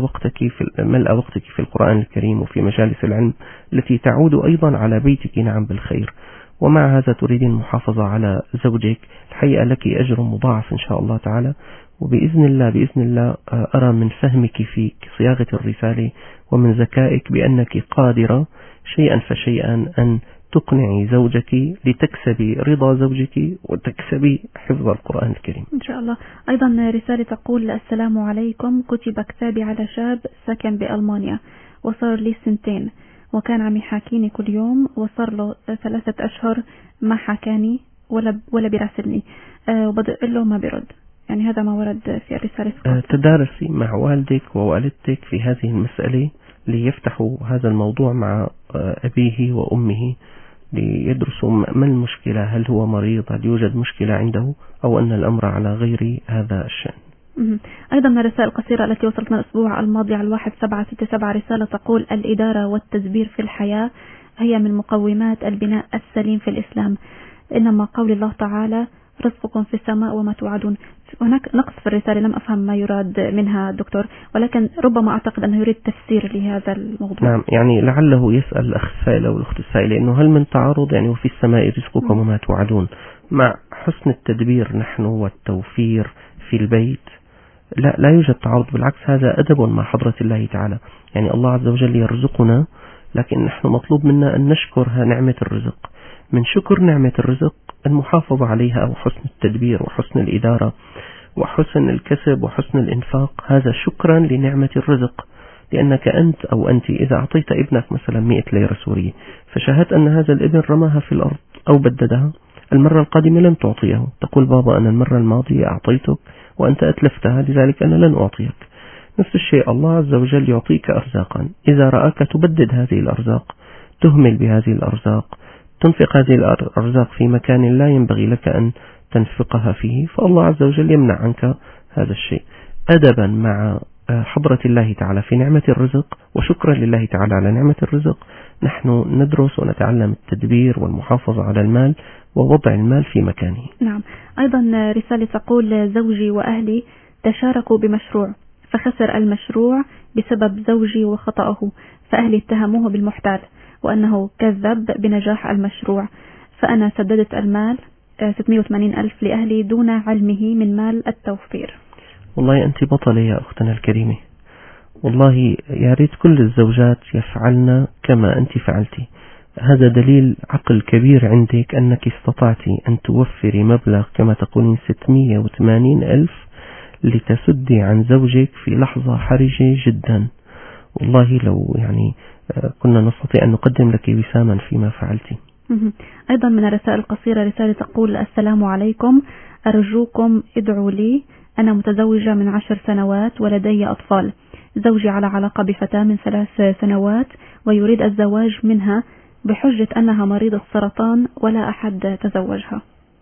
وقتك في القرآن الكريم وفي مجالس العلم التي تعود أيضا على بيتك نعم بالخير، ومع هذا تريدين المحافظة على زوجك. الحقيقة لك أجر مضاعف إن شاء الله تعالى، وبإذن الله أرى من فهمك في صياغة الرسالة ومن ذكائك بأنك قادرة شيئا فشيئا أن تقنعي زوجك لتكسبي رضا زوجك وتكسبي حفظ القرآن الكريم إن شاء الله. أيضا رسالة تقول: السلام عليكم، كتب كتابي على شاب سكن بألمانيا وصار لي 2 سنين، وكان عم يحاكيني كل يوم، وصار له 3 أشهر ما حكاني ولا بيراسلني، وبدق له ما بيرد. يعني هذا ما ورد في الرسالة. تدارسي مع والدك ووالدتك في هذه المسألة ليفتحوا هذا الموضوع مع أبيه وأمه ليدرسوا ما المشكلة، هل هو مريض، هل يوجد مشكلة عنده، أو أن الأمر على غير هذا الشأن. أيضا من الرسائل القصيرة التي وصلتنا الأسبوع الماضي على 1767 رسالة تقول: الإدارة والتدبير في الحياة هي من مقومات البناء السليم في الإسلام، إنما قول الله تعالى: رزقكم في السماء وما توعدون. هناك نقص في الرسالة، لم أفهم ما يراد منها دكتور، ولكن ربما أعتقد أنه يريد تفسير لهذا الموضوع. نعم، يعني لعله يسأل الأخ السائل أو الأخت السائلة إنه هل من تعارض يعني وفي السماء رزقكم وما توعدون مع حسن التدبير نحن والتوفير في البيت؟ لا يوجد تعارض، بالعكس هذا أدب مع حضرة الله تعالى. يعني الله عز وجل يرزقنا، لكن نحن مطلوب منا أن نشكر نعمة الرزق. من شكر نعمة الرزق المحافظة عليها وحسن التدبير وحسن الإدارة وحسن الكسب وحسن الإنفاق، هذا شكرا لنعمة الرزق. لأنك أنت أو أنت إذا أعطيت ابنك مثلا 100 ليرة سورية، فشاهدت أن هذا الابن رماها في الأرض أو بددها، المرة القادمة لن تعطيه، تقول: بابا أنا المرة الماضية أعطيتك وأنت أتلفتها، لذلك أنا لن أعطيك. نفس الشيء الله عز وجل يعطيك أرزاقا، إذا رأك تبدد هذه الأرزاق، تهمل بهذه الأرزاق، تنفق هذه الأرزاق في مكان لا ينبغي لك أن تنفقها فيه، فالله عز وجل يمنع عنك هذا الشيء. أدبا مع حضرة الله تعالى في نعمة الرزق وشكرا لله تعالى على نعمة الرزق، نحن ندرس ونتعلم التدبير والمحافظة على المال ووضع المال في مكانه. نعم. أيضا رسالة تقول: زوجي وأهلي تشاركوا بمشروع، فخسر المشروع بسبب زوجي وخطأه، فأهلي اتهموه بالمحتال وأنه كذب بنجاح المشروع، فأنا سددت المال 680,000 لأهلي دون علمه من مال التوفير. والله أنت بطلة يا أختنا الكريمة، والله يا ريت كل الزوجات يفعلن كما أنت فعلتي. هذا دليل عقل كبير عندك أنك استطعتي أن توفري مبلغ كما تقولين 680,000 لتسدي عن زوجك في لحظة حرجة جدا. والله لو يعني كنا نستطيع أن نقدم لك وساما فيما فعلتي. أيضا من الرسائل القصيرة رسالة تقول: السلام عليكم، أرجوكم ادعوا لي، أنا متزوجة من 10 سنوات ولدي أطفال، زوجي على علاقة بفتاة من 3 سنوات ويريد الزواج منها بحجة أنها مريضة سرطان ولا أحد تزوجها.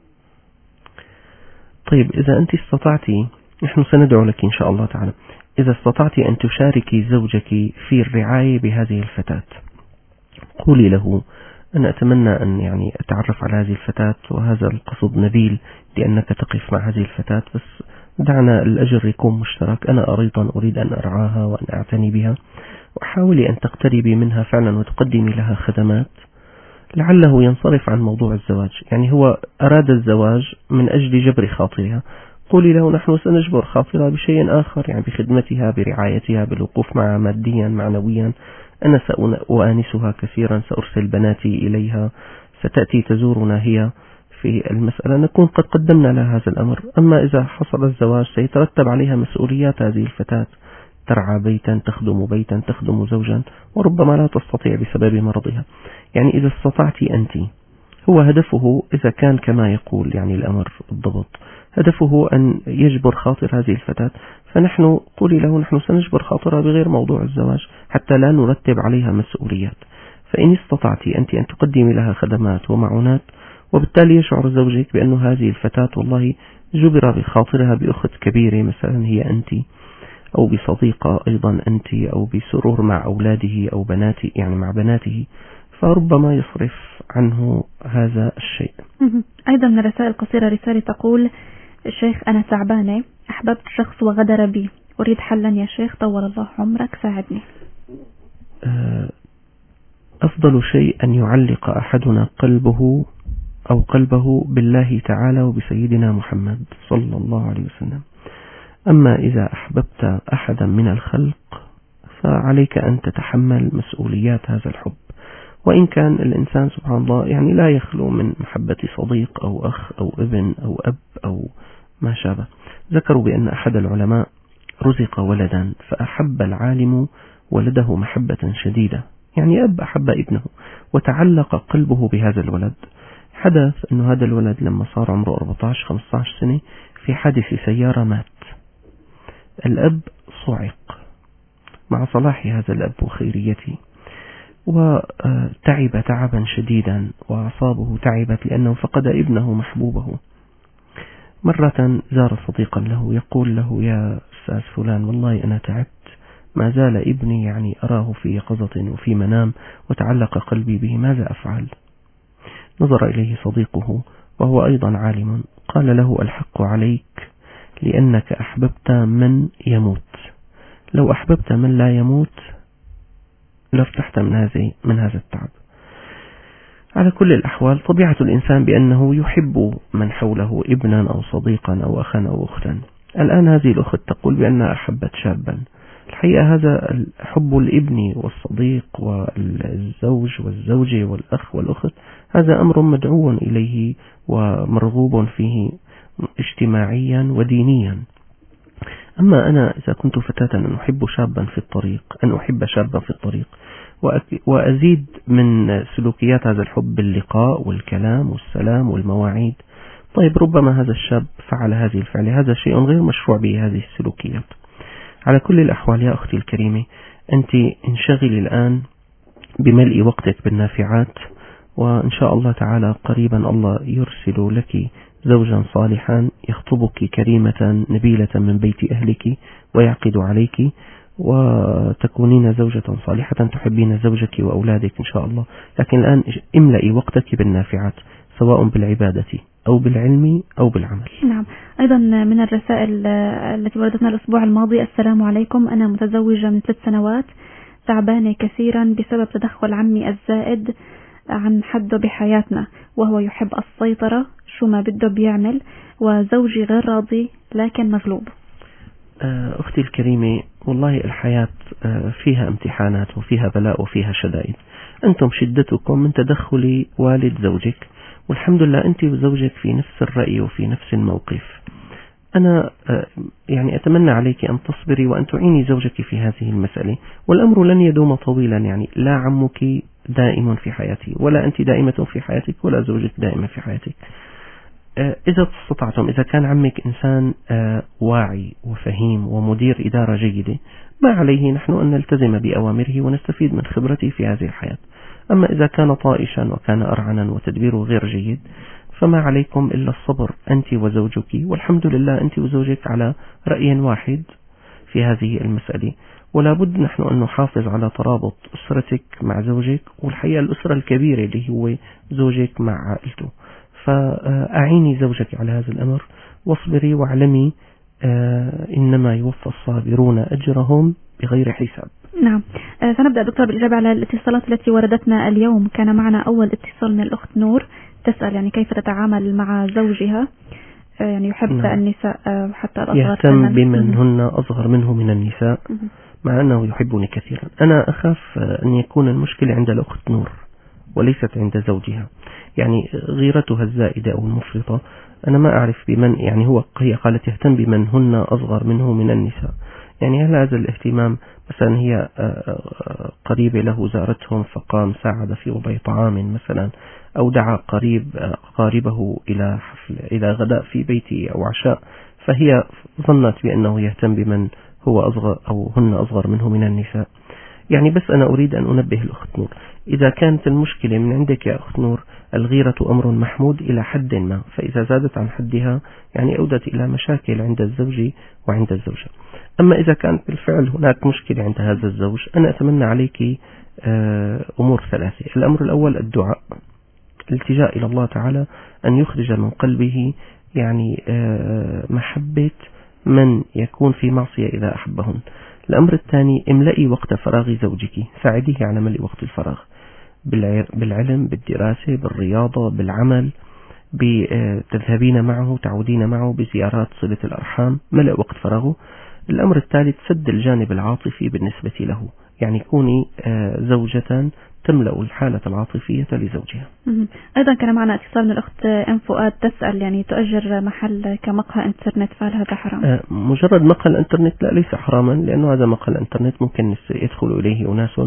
طيب إذا أنت استطعتي، نحن سندعو لك إن شاء الله تعالى، إذا استطعتي أن تشاركي زوجك في الرعاية بهذه الفتاة، قولي له: أنا أتمنى أن يعني أتعرف على هذه الفتاة، وهذا القصد نبيل لأنك تقف مع هذه الفتاة، بس دعنا الأجر يكون مشترك. أنا أيضا أريد أن أرعاها وأن أعتني بها، وحاولي أن تقتربي منها فعلا وتقدمي لها خدمات، لعله ينصرف عن موضوع الزواج. يعني هو أراد الزواج من أجل جبر خاطرها، قولي له: نحن سنجبر خاطرها بشيء آخر، يعني بخدمتها، برعايتها، بالوقوف معها ماديا معنويا. أنا سأؤانسها كثيرا، سأرسل بناتي إليها، ستأتي تزورنا هي في المسألة، نكون قد قدمنا لها هذا الأمر. أما إذا حصل الزواج سيترتب عليها مسؤوليات هذه الفتاة، ترعى بيتا، تخدم بيتا، تخدم زوجا، وربما لا تستطيع بسبب مرضها. يعني إذا استطعت أنت، هو هدفه إذا كان كما يقول يعني الأمر بالضبط، هدفه أن يجبر خاطر هذه الفتاة، فنحن قولي له: نحن سنجبر خاطرها بغير موضوع الزواج حتى لا نرتب عليها مسؤوليات. فإن استطعت أنت أن تقدمي لها خدمات ومعونات، وبالتالي يشعر زوجك بأن هذه الفتاة والله جبر بخاطرها بأخت كبيرة مثلا هي أنت، أو بصديقة أيضا أنت، أو بسرور مع أولاده أو بناته يعني مع بناته، فربما يصرف عنه هذا الشيء. أيضا من الرسائل القصيرة رسالة تقول: الشيخ أنا تعبانة، أحببت شخص وغدر بي، أريد حلا يا شيخ، طول الله عمرك، ساعدني. أفضل شيء أن يعلق أحدنا قلبه بالله تعالى وبسيدنا محمد صلى الله عليه وسلم. أما إذا أحببت أحدا من الخلق فعليك أن تتحمل مسؤوليات هذا الحب، وإن كان الإنسان سبحان الله يعني لا يخلو من محبة صديق أو أخ أو ابن أو أب أو ما شابه. ذكروا بأن أحد العلماء رزق ولدا فأحب العالم ولده محبة شديدة، يعني أب أحب ابنه وتعلق قلبه بهذا الولد. حدث أن هذا الولد لما صار عمره 14-15 سنة في حادث سيارة مات. الأب صعق مع صلاح هذا الأب وخيريته، وتعب تعبا شديدا وأعصابه تعبت لأنه فقد ابنه محبوبه. مرة زار صديقا له يقول له: يا أستاذ فلان والله أنا تعبت، ما زال ابني يعني أراه في يقظة وفي منام وتعلق قلبي به، ماذا أفعل؟ نظر إليه صديقه وهو أيضا عالم، قال له: الحق عليك لأنك أحببت من يموت، لو أحببت من لا يموت لارتحت من هذا التعب. على كل الأحوال طبيعة الإنسان بأنه يحب من حوله، ابنا أو صديقا أو أخا أو أختا. الآن هذه الأخت تقول بأنها أحبت شابا. الحقيقة هذا حب الابن والصديق والزوج والزوجة والأخ والأخت هذا أمر مدعو إليه ومرغوب فيه اجتماعيا ودينيا. أما أنا إذا كنت فتاة أن أحب شابا في الطريق وأزيد من سلوكيات هذا الحب باللقاء والكلام والسلام والمواعيد، طيب ربما هذا الشاب فعل هذه الفعل، هذا شيء غير مشروع به هذه السلوكيات. على كل الأحوال يا أختي الكريمة، أنت انشغلي الآن بملء وقتك بالنافعات، وإن شاء الله تعالى قريبا الله يرسل لك زوجا صالحا يخطبك كريمة نبيلة من بيت أهلك ويعقد عليك، وتكونين زوجة صالحة تحبين زوجك وأولادك إن شاء الله. لكن الآن املئي وقتك بالنافعات سواء بالعبادة أو بالعلم أو بالعمل. نعم. أيضا من الرسائل التي وردتنا الأسبوع الماضي: السلام عليكم، أنا متزوجة من 3 سنوات، تعبانة كثيرا بسبب تدخل عمي الزائد عن حده بحياتنا، وهو يحب السيطرة، شو ما بده بيعمل، وزوجي غير راضي لكن مغلوب. أختي الكريمة، والله الحياة فيها امتحانات وفيها بلاء وفيها شدائد. أنتم شدتكم من تدخل والد زوجك، والحمد لله أنت وزوجك في نفس الرأي وفي نفس الموقف. أنا يعني أتمنى عليك أن تصبري وأن تعيني زوجك في هذه المسألة، والأمر لن يدوم طويلا. يعني لا عمك دائم في حياتي، ولا أنت دائمة في حياتك، ولا زوجك دائما في حياتك. إذا استطعتم، إذا كان عمك إنسان واعي وفهيم ومدير إدارة جيدة، ما عليه نحن أن نلتزم بأوامره ونستفيد من خبرته في هذه الحياة. أما إذا كان طائشا وكان أرعنا وتدبيره غير جيد فما عليكم إلا الصبر أنت وزوجك، والحمد لله أنت وزوجك على رأي واحد في هذه المسألة. ولا بد نحن أن نحافظ على ترابط أسرتك مع زوجك، والحقيقة الأسرة الكبيرة اللي هو زوجك مع عائلته. فأعيني زوجك على هذا الأمر واصبري واعلمي إنما يوفى الصابرون أجرهم بغير حساب. نعم. سنبدأ دكتور بالإجابة على الاتصالات التي وردتنا اليوم. كان معنا أول اتصال من الأخت نور تسأل يعني كيف تتعامل مع زوجها، يعني يحب النساء حتى الأصغر، يهتم بمن هن أصغر منه من النساء مع أنه يحبني كثيرا. أنا أخاف أن يكون المشكلة عند الأخت نور وليست عند زوجها، يعني غيرتها الزائدة أو المفرطة. أنا ما أعرف بمن، يعني هي قالت يهتم بمن هن أصغر منه من النساء، يعني هل هذا الاهتمام مثلا هي قريبة له زارتهم فقام ساعد في وضع طعام مثلا، أو دعا قاربه إلى غداء في بيته أو عشاء، فهي ظنت بأنه يهتم بمن هو أصغر أو هن أصغر منه من النساء. يعني بس أنا أريد أن أنبه الأخت نور، إذا كانت المشكلة من عندك يا أخت نور الغيرة أمر محمود إلى حد ما، فإذا زادت عن حدها يعني أودت إلى مشاكل عند الزوج وعند الزوجة. أما إذا كانت بالفعل هناك مشكلة عند هذا الزوج، أنا أتمنى عليك أمور ثلاثة. الأمر الأول الدعاء، الالتجاء إلى الله تعالى أن يخرج من قلبه يعني محبة من يكون في معصية إذا أحبهن. الأمر الثاني املئي وقت فراغ زوجك، ساعديه على ملء وقت الفراغ بالعلم، بالدراسة، بالرياضة، بالعمل، بتذهبين معه، تعودين معه، بزيارات، صلة الأرحام، ملء وقت فراغه. الأمر الثالث سد الجانب العاطفي بالنسبة له، يعني كوني زوجة تملأ الحالة العاطفية لزوجها. أيضا كان معنا اتصال من الأخت أم فؤاد تسأل، يعني تؤجر محل كمقهى إنترنت، فهل هذا حرام؟ مجرد مقهى الإنترنت لا، ليس حراما، لأنه هذا مقهى الإنترنت ممكن يدخل إليه أناس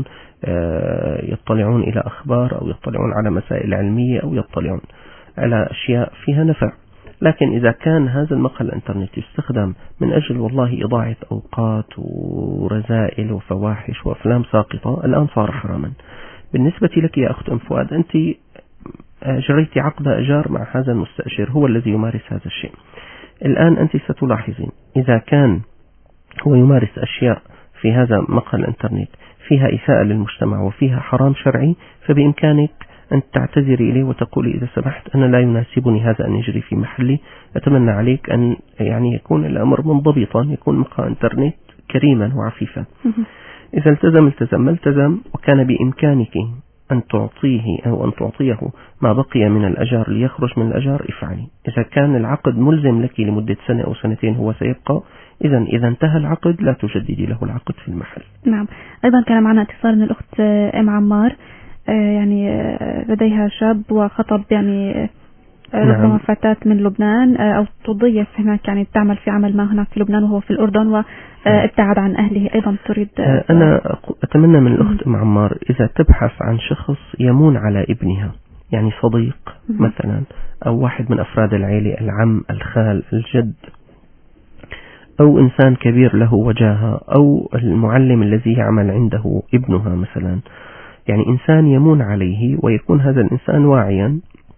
يطلعون إلى أخبار أو يطلعون على مسائل علمية أو يطلعون على أشياء فيها نفع. لكن إذا كان هذا المقهى الإنترنت يستخدم من أجل والله إضاعة أوقات ورذائل وفواحش وأفلام ساقطة، الآن صار حراما. بالنسبة لك يا أخت أم فؤاد، أنت جريت عقد إيجار مع هذا المستأجر، هو الذي يمارس هذا الشيء. الآن أنت ستلاحظين إذا كان هو يمارس أشياء في هذا مقهى الإنترنت فيها إساءة للمجتمع وفيها حرام شرعي، فبإمكانك أن تعتذري إليه وتقولي إذا سمحت أنا لا يناسبني هذا أن يجري في محلي، أتمنى عليك أن يعني يكون الأمر منضبطا، يكون مقهى إنترنت كريما وعفيفا. إذا التزم ما التزم، وكان بإمكانك أن تعطيه أو أن تعطيه ما بقي من الأجار ليخرج من الأجار، افعلي. إذا كان العقد ملزم لك لمدة سنة أو سنتين هو سيبقى، إذا انتهى العقد لا تجددي له العقد في المحل. نعم. أيضا كان معنا اتصال من الأخت أم عمار، يعني لديها شاب وخطب يعني ربما فتاة من لبنان أو تضيف هناك، يعني تعمل في عمل ما هناك في لبنان وهو في الأردن وابتعد عن أهله، أيضا تريد أنا أتمنى من الأخت أم عمار إذا تبحث عن شخص يمون على ابنها، يعني صديق مثلا أو واحد من أفراد العائلة، العم، الخال، الجد، أو إنسان كبير له وجاهة، أو المعلم الذي يعمل عنده ابنها مثلا، يعني إنسان يمون عليه ويكون هذا الإنسان واعيا،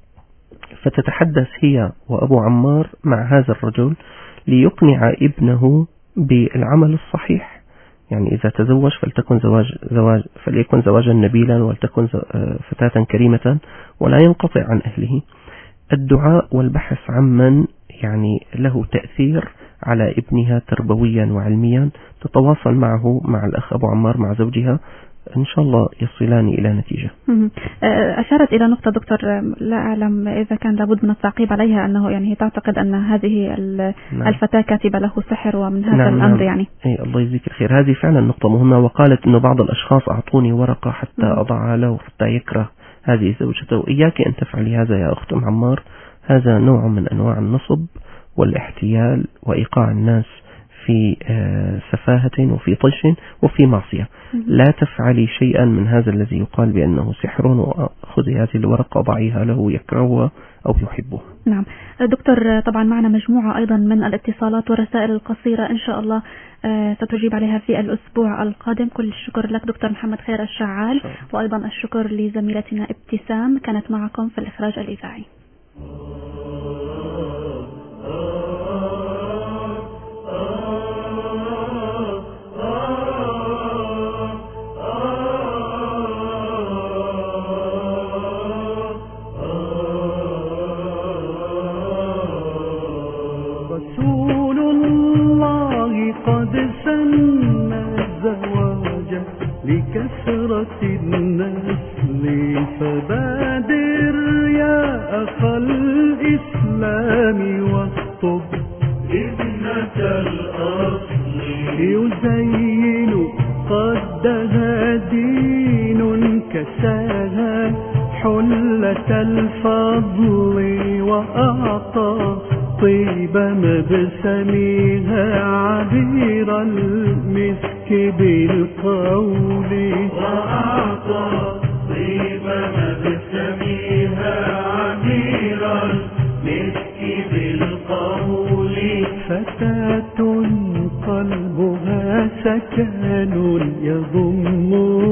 فتتحدث هي وأبو عمار مع هذا الرجل ليقنع ابنه بالعمل الصحيح. يعني إذا تزوج فليكن زواجا نبيلا، ولتكن فتاة كريمة ولا ينقطع عن أهله. الدعاء والبحث عمن يعني له تأثير على ابنها تربويا وعلميا، تتواصل معه، مع الأخ أبو عمار مع زوجها، إن شاء الله يصلان إلى نتيجة. أشارت إلى نقطة دكتور لا أعلم إذا كان لابد من التعقيب عليها، أنه يعني هي تعتقد أن هذه الفتاة كاتبة له سحر ومن هذا الأمر يعني. الله يجزيك الخير، هذه فعلا نقطة مهمة. وقالت أنه بعض الأشخاص أعطوني ورقة حتى أضعها له حتى يكره هذه زوجته. إياك أن تفعلي هذا يا أخت أم عمار، هذا نوع من أنواع النصب والاحتيال وإيقاع الناس في سفاهة وفي طيش وفي معصية. لا تفعلي شيئا من هذا الذي يقال بأنه سحر، وخذي هذه الورقة ضعيها له يكرهها أو يحبه. نعم دكتور، طبعا معنا مجموعة أيضا من الاتصالات والرسائل القصيرة إن شاء الله ستجيب عليها في الأسبوع القادم. كل الشكر لك دكتور محمد خير الشعال، وأيضا الشكر لزميلتنا ابتسام كانت معكم في الإخراج الإذاعي. رسول الله قد سن الزواج لكثرة النسل، فبادر يا أخ الإسلام واخطب ابنة الأصل، يزين قدها دين كساها حلة الفضل، وأعطى طيب مبسمها عبير المسك بالقول، وأعطى طيب مبسمها عبير المسك بالقول. فتاة قلبها سكن يضم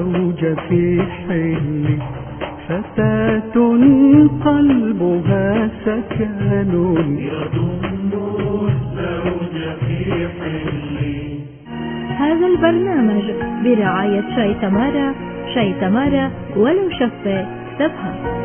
الزوج في حل، فتاة قلبها سكن يضم الزوج في حل. هذا البرنامج برعاية شاي تمارا، شاي تمارا ولو شفة تفهم.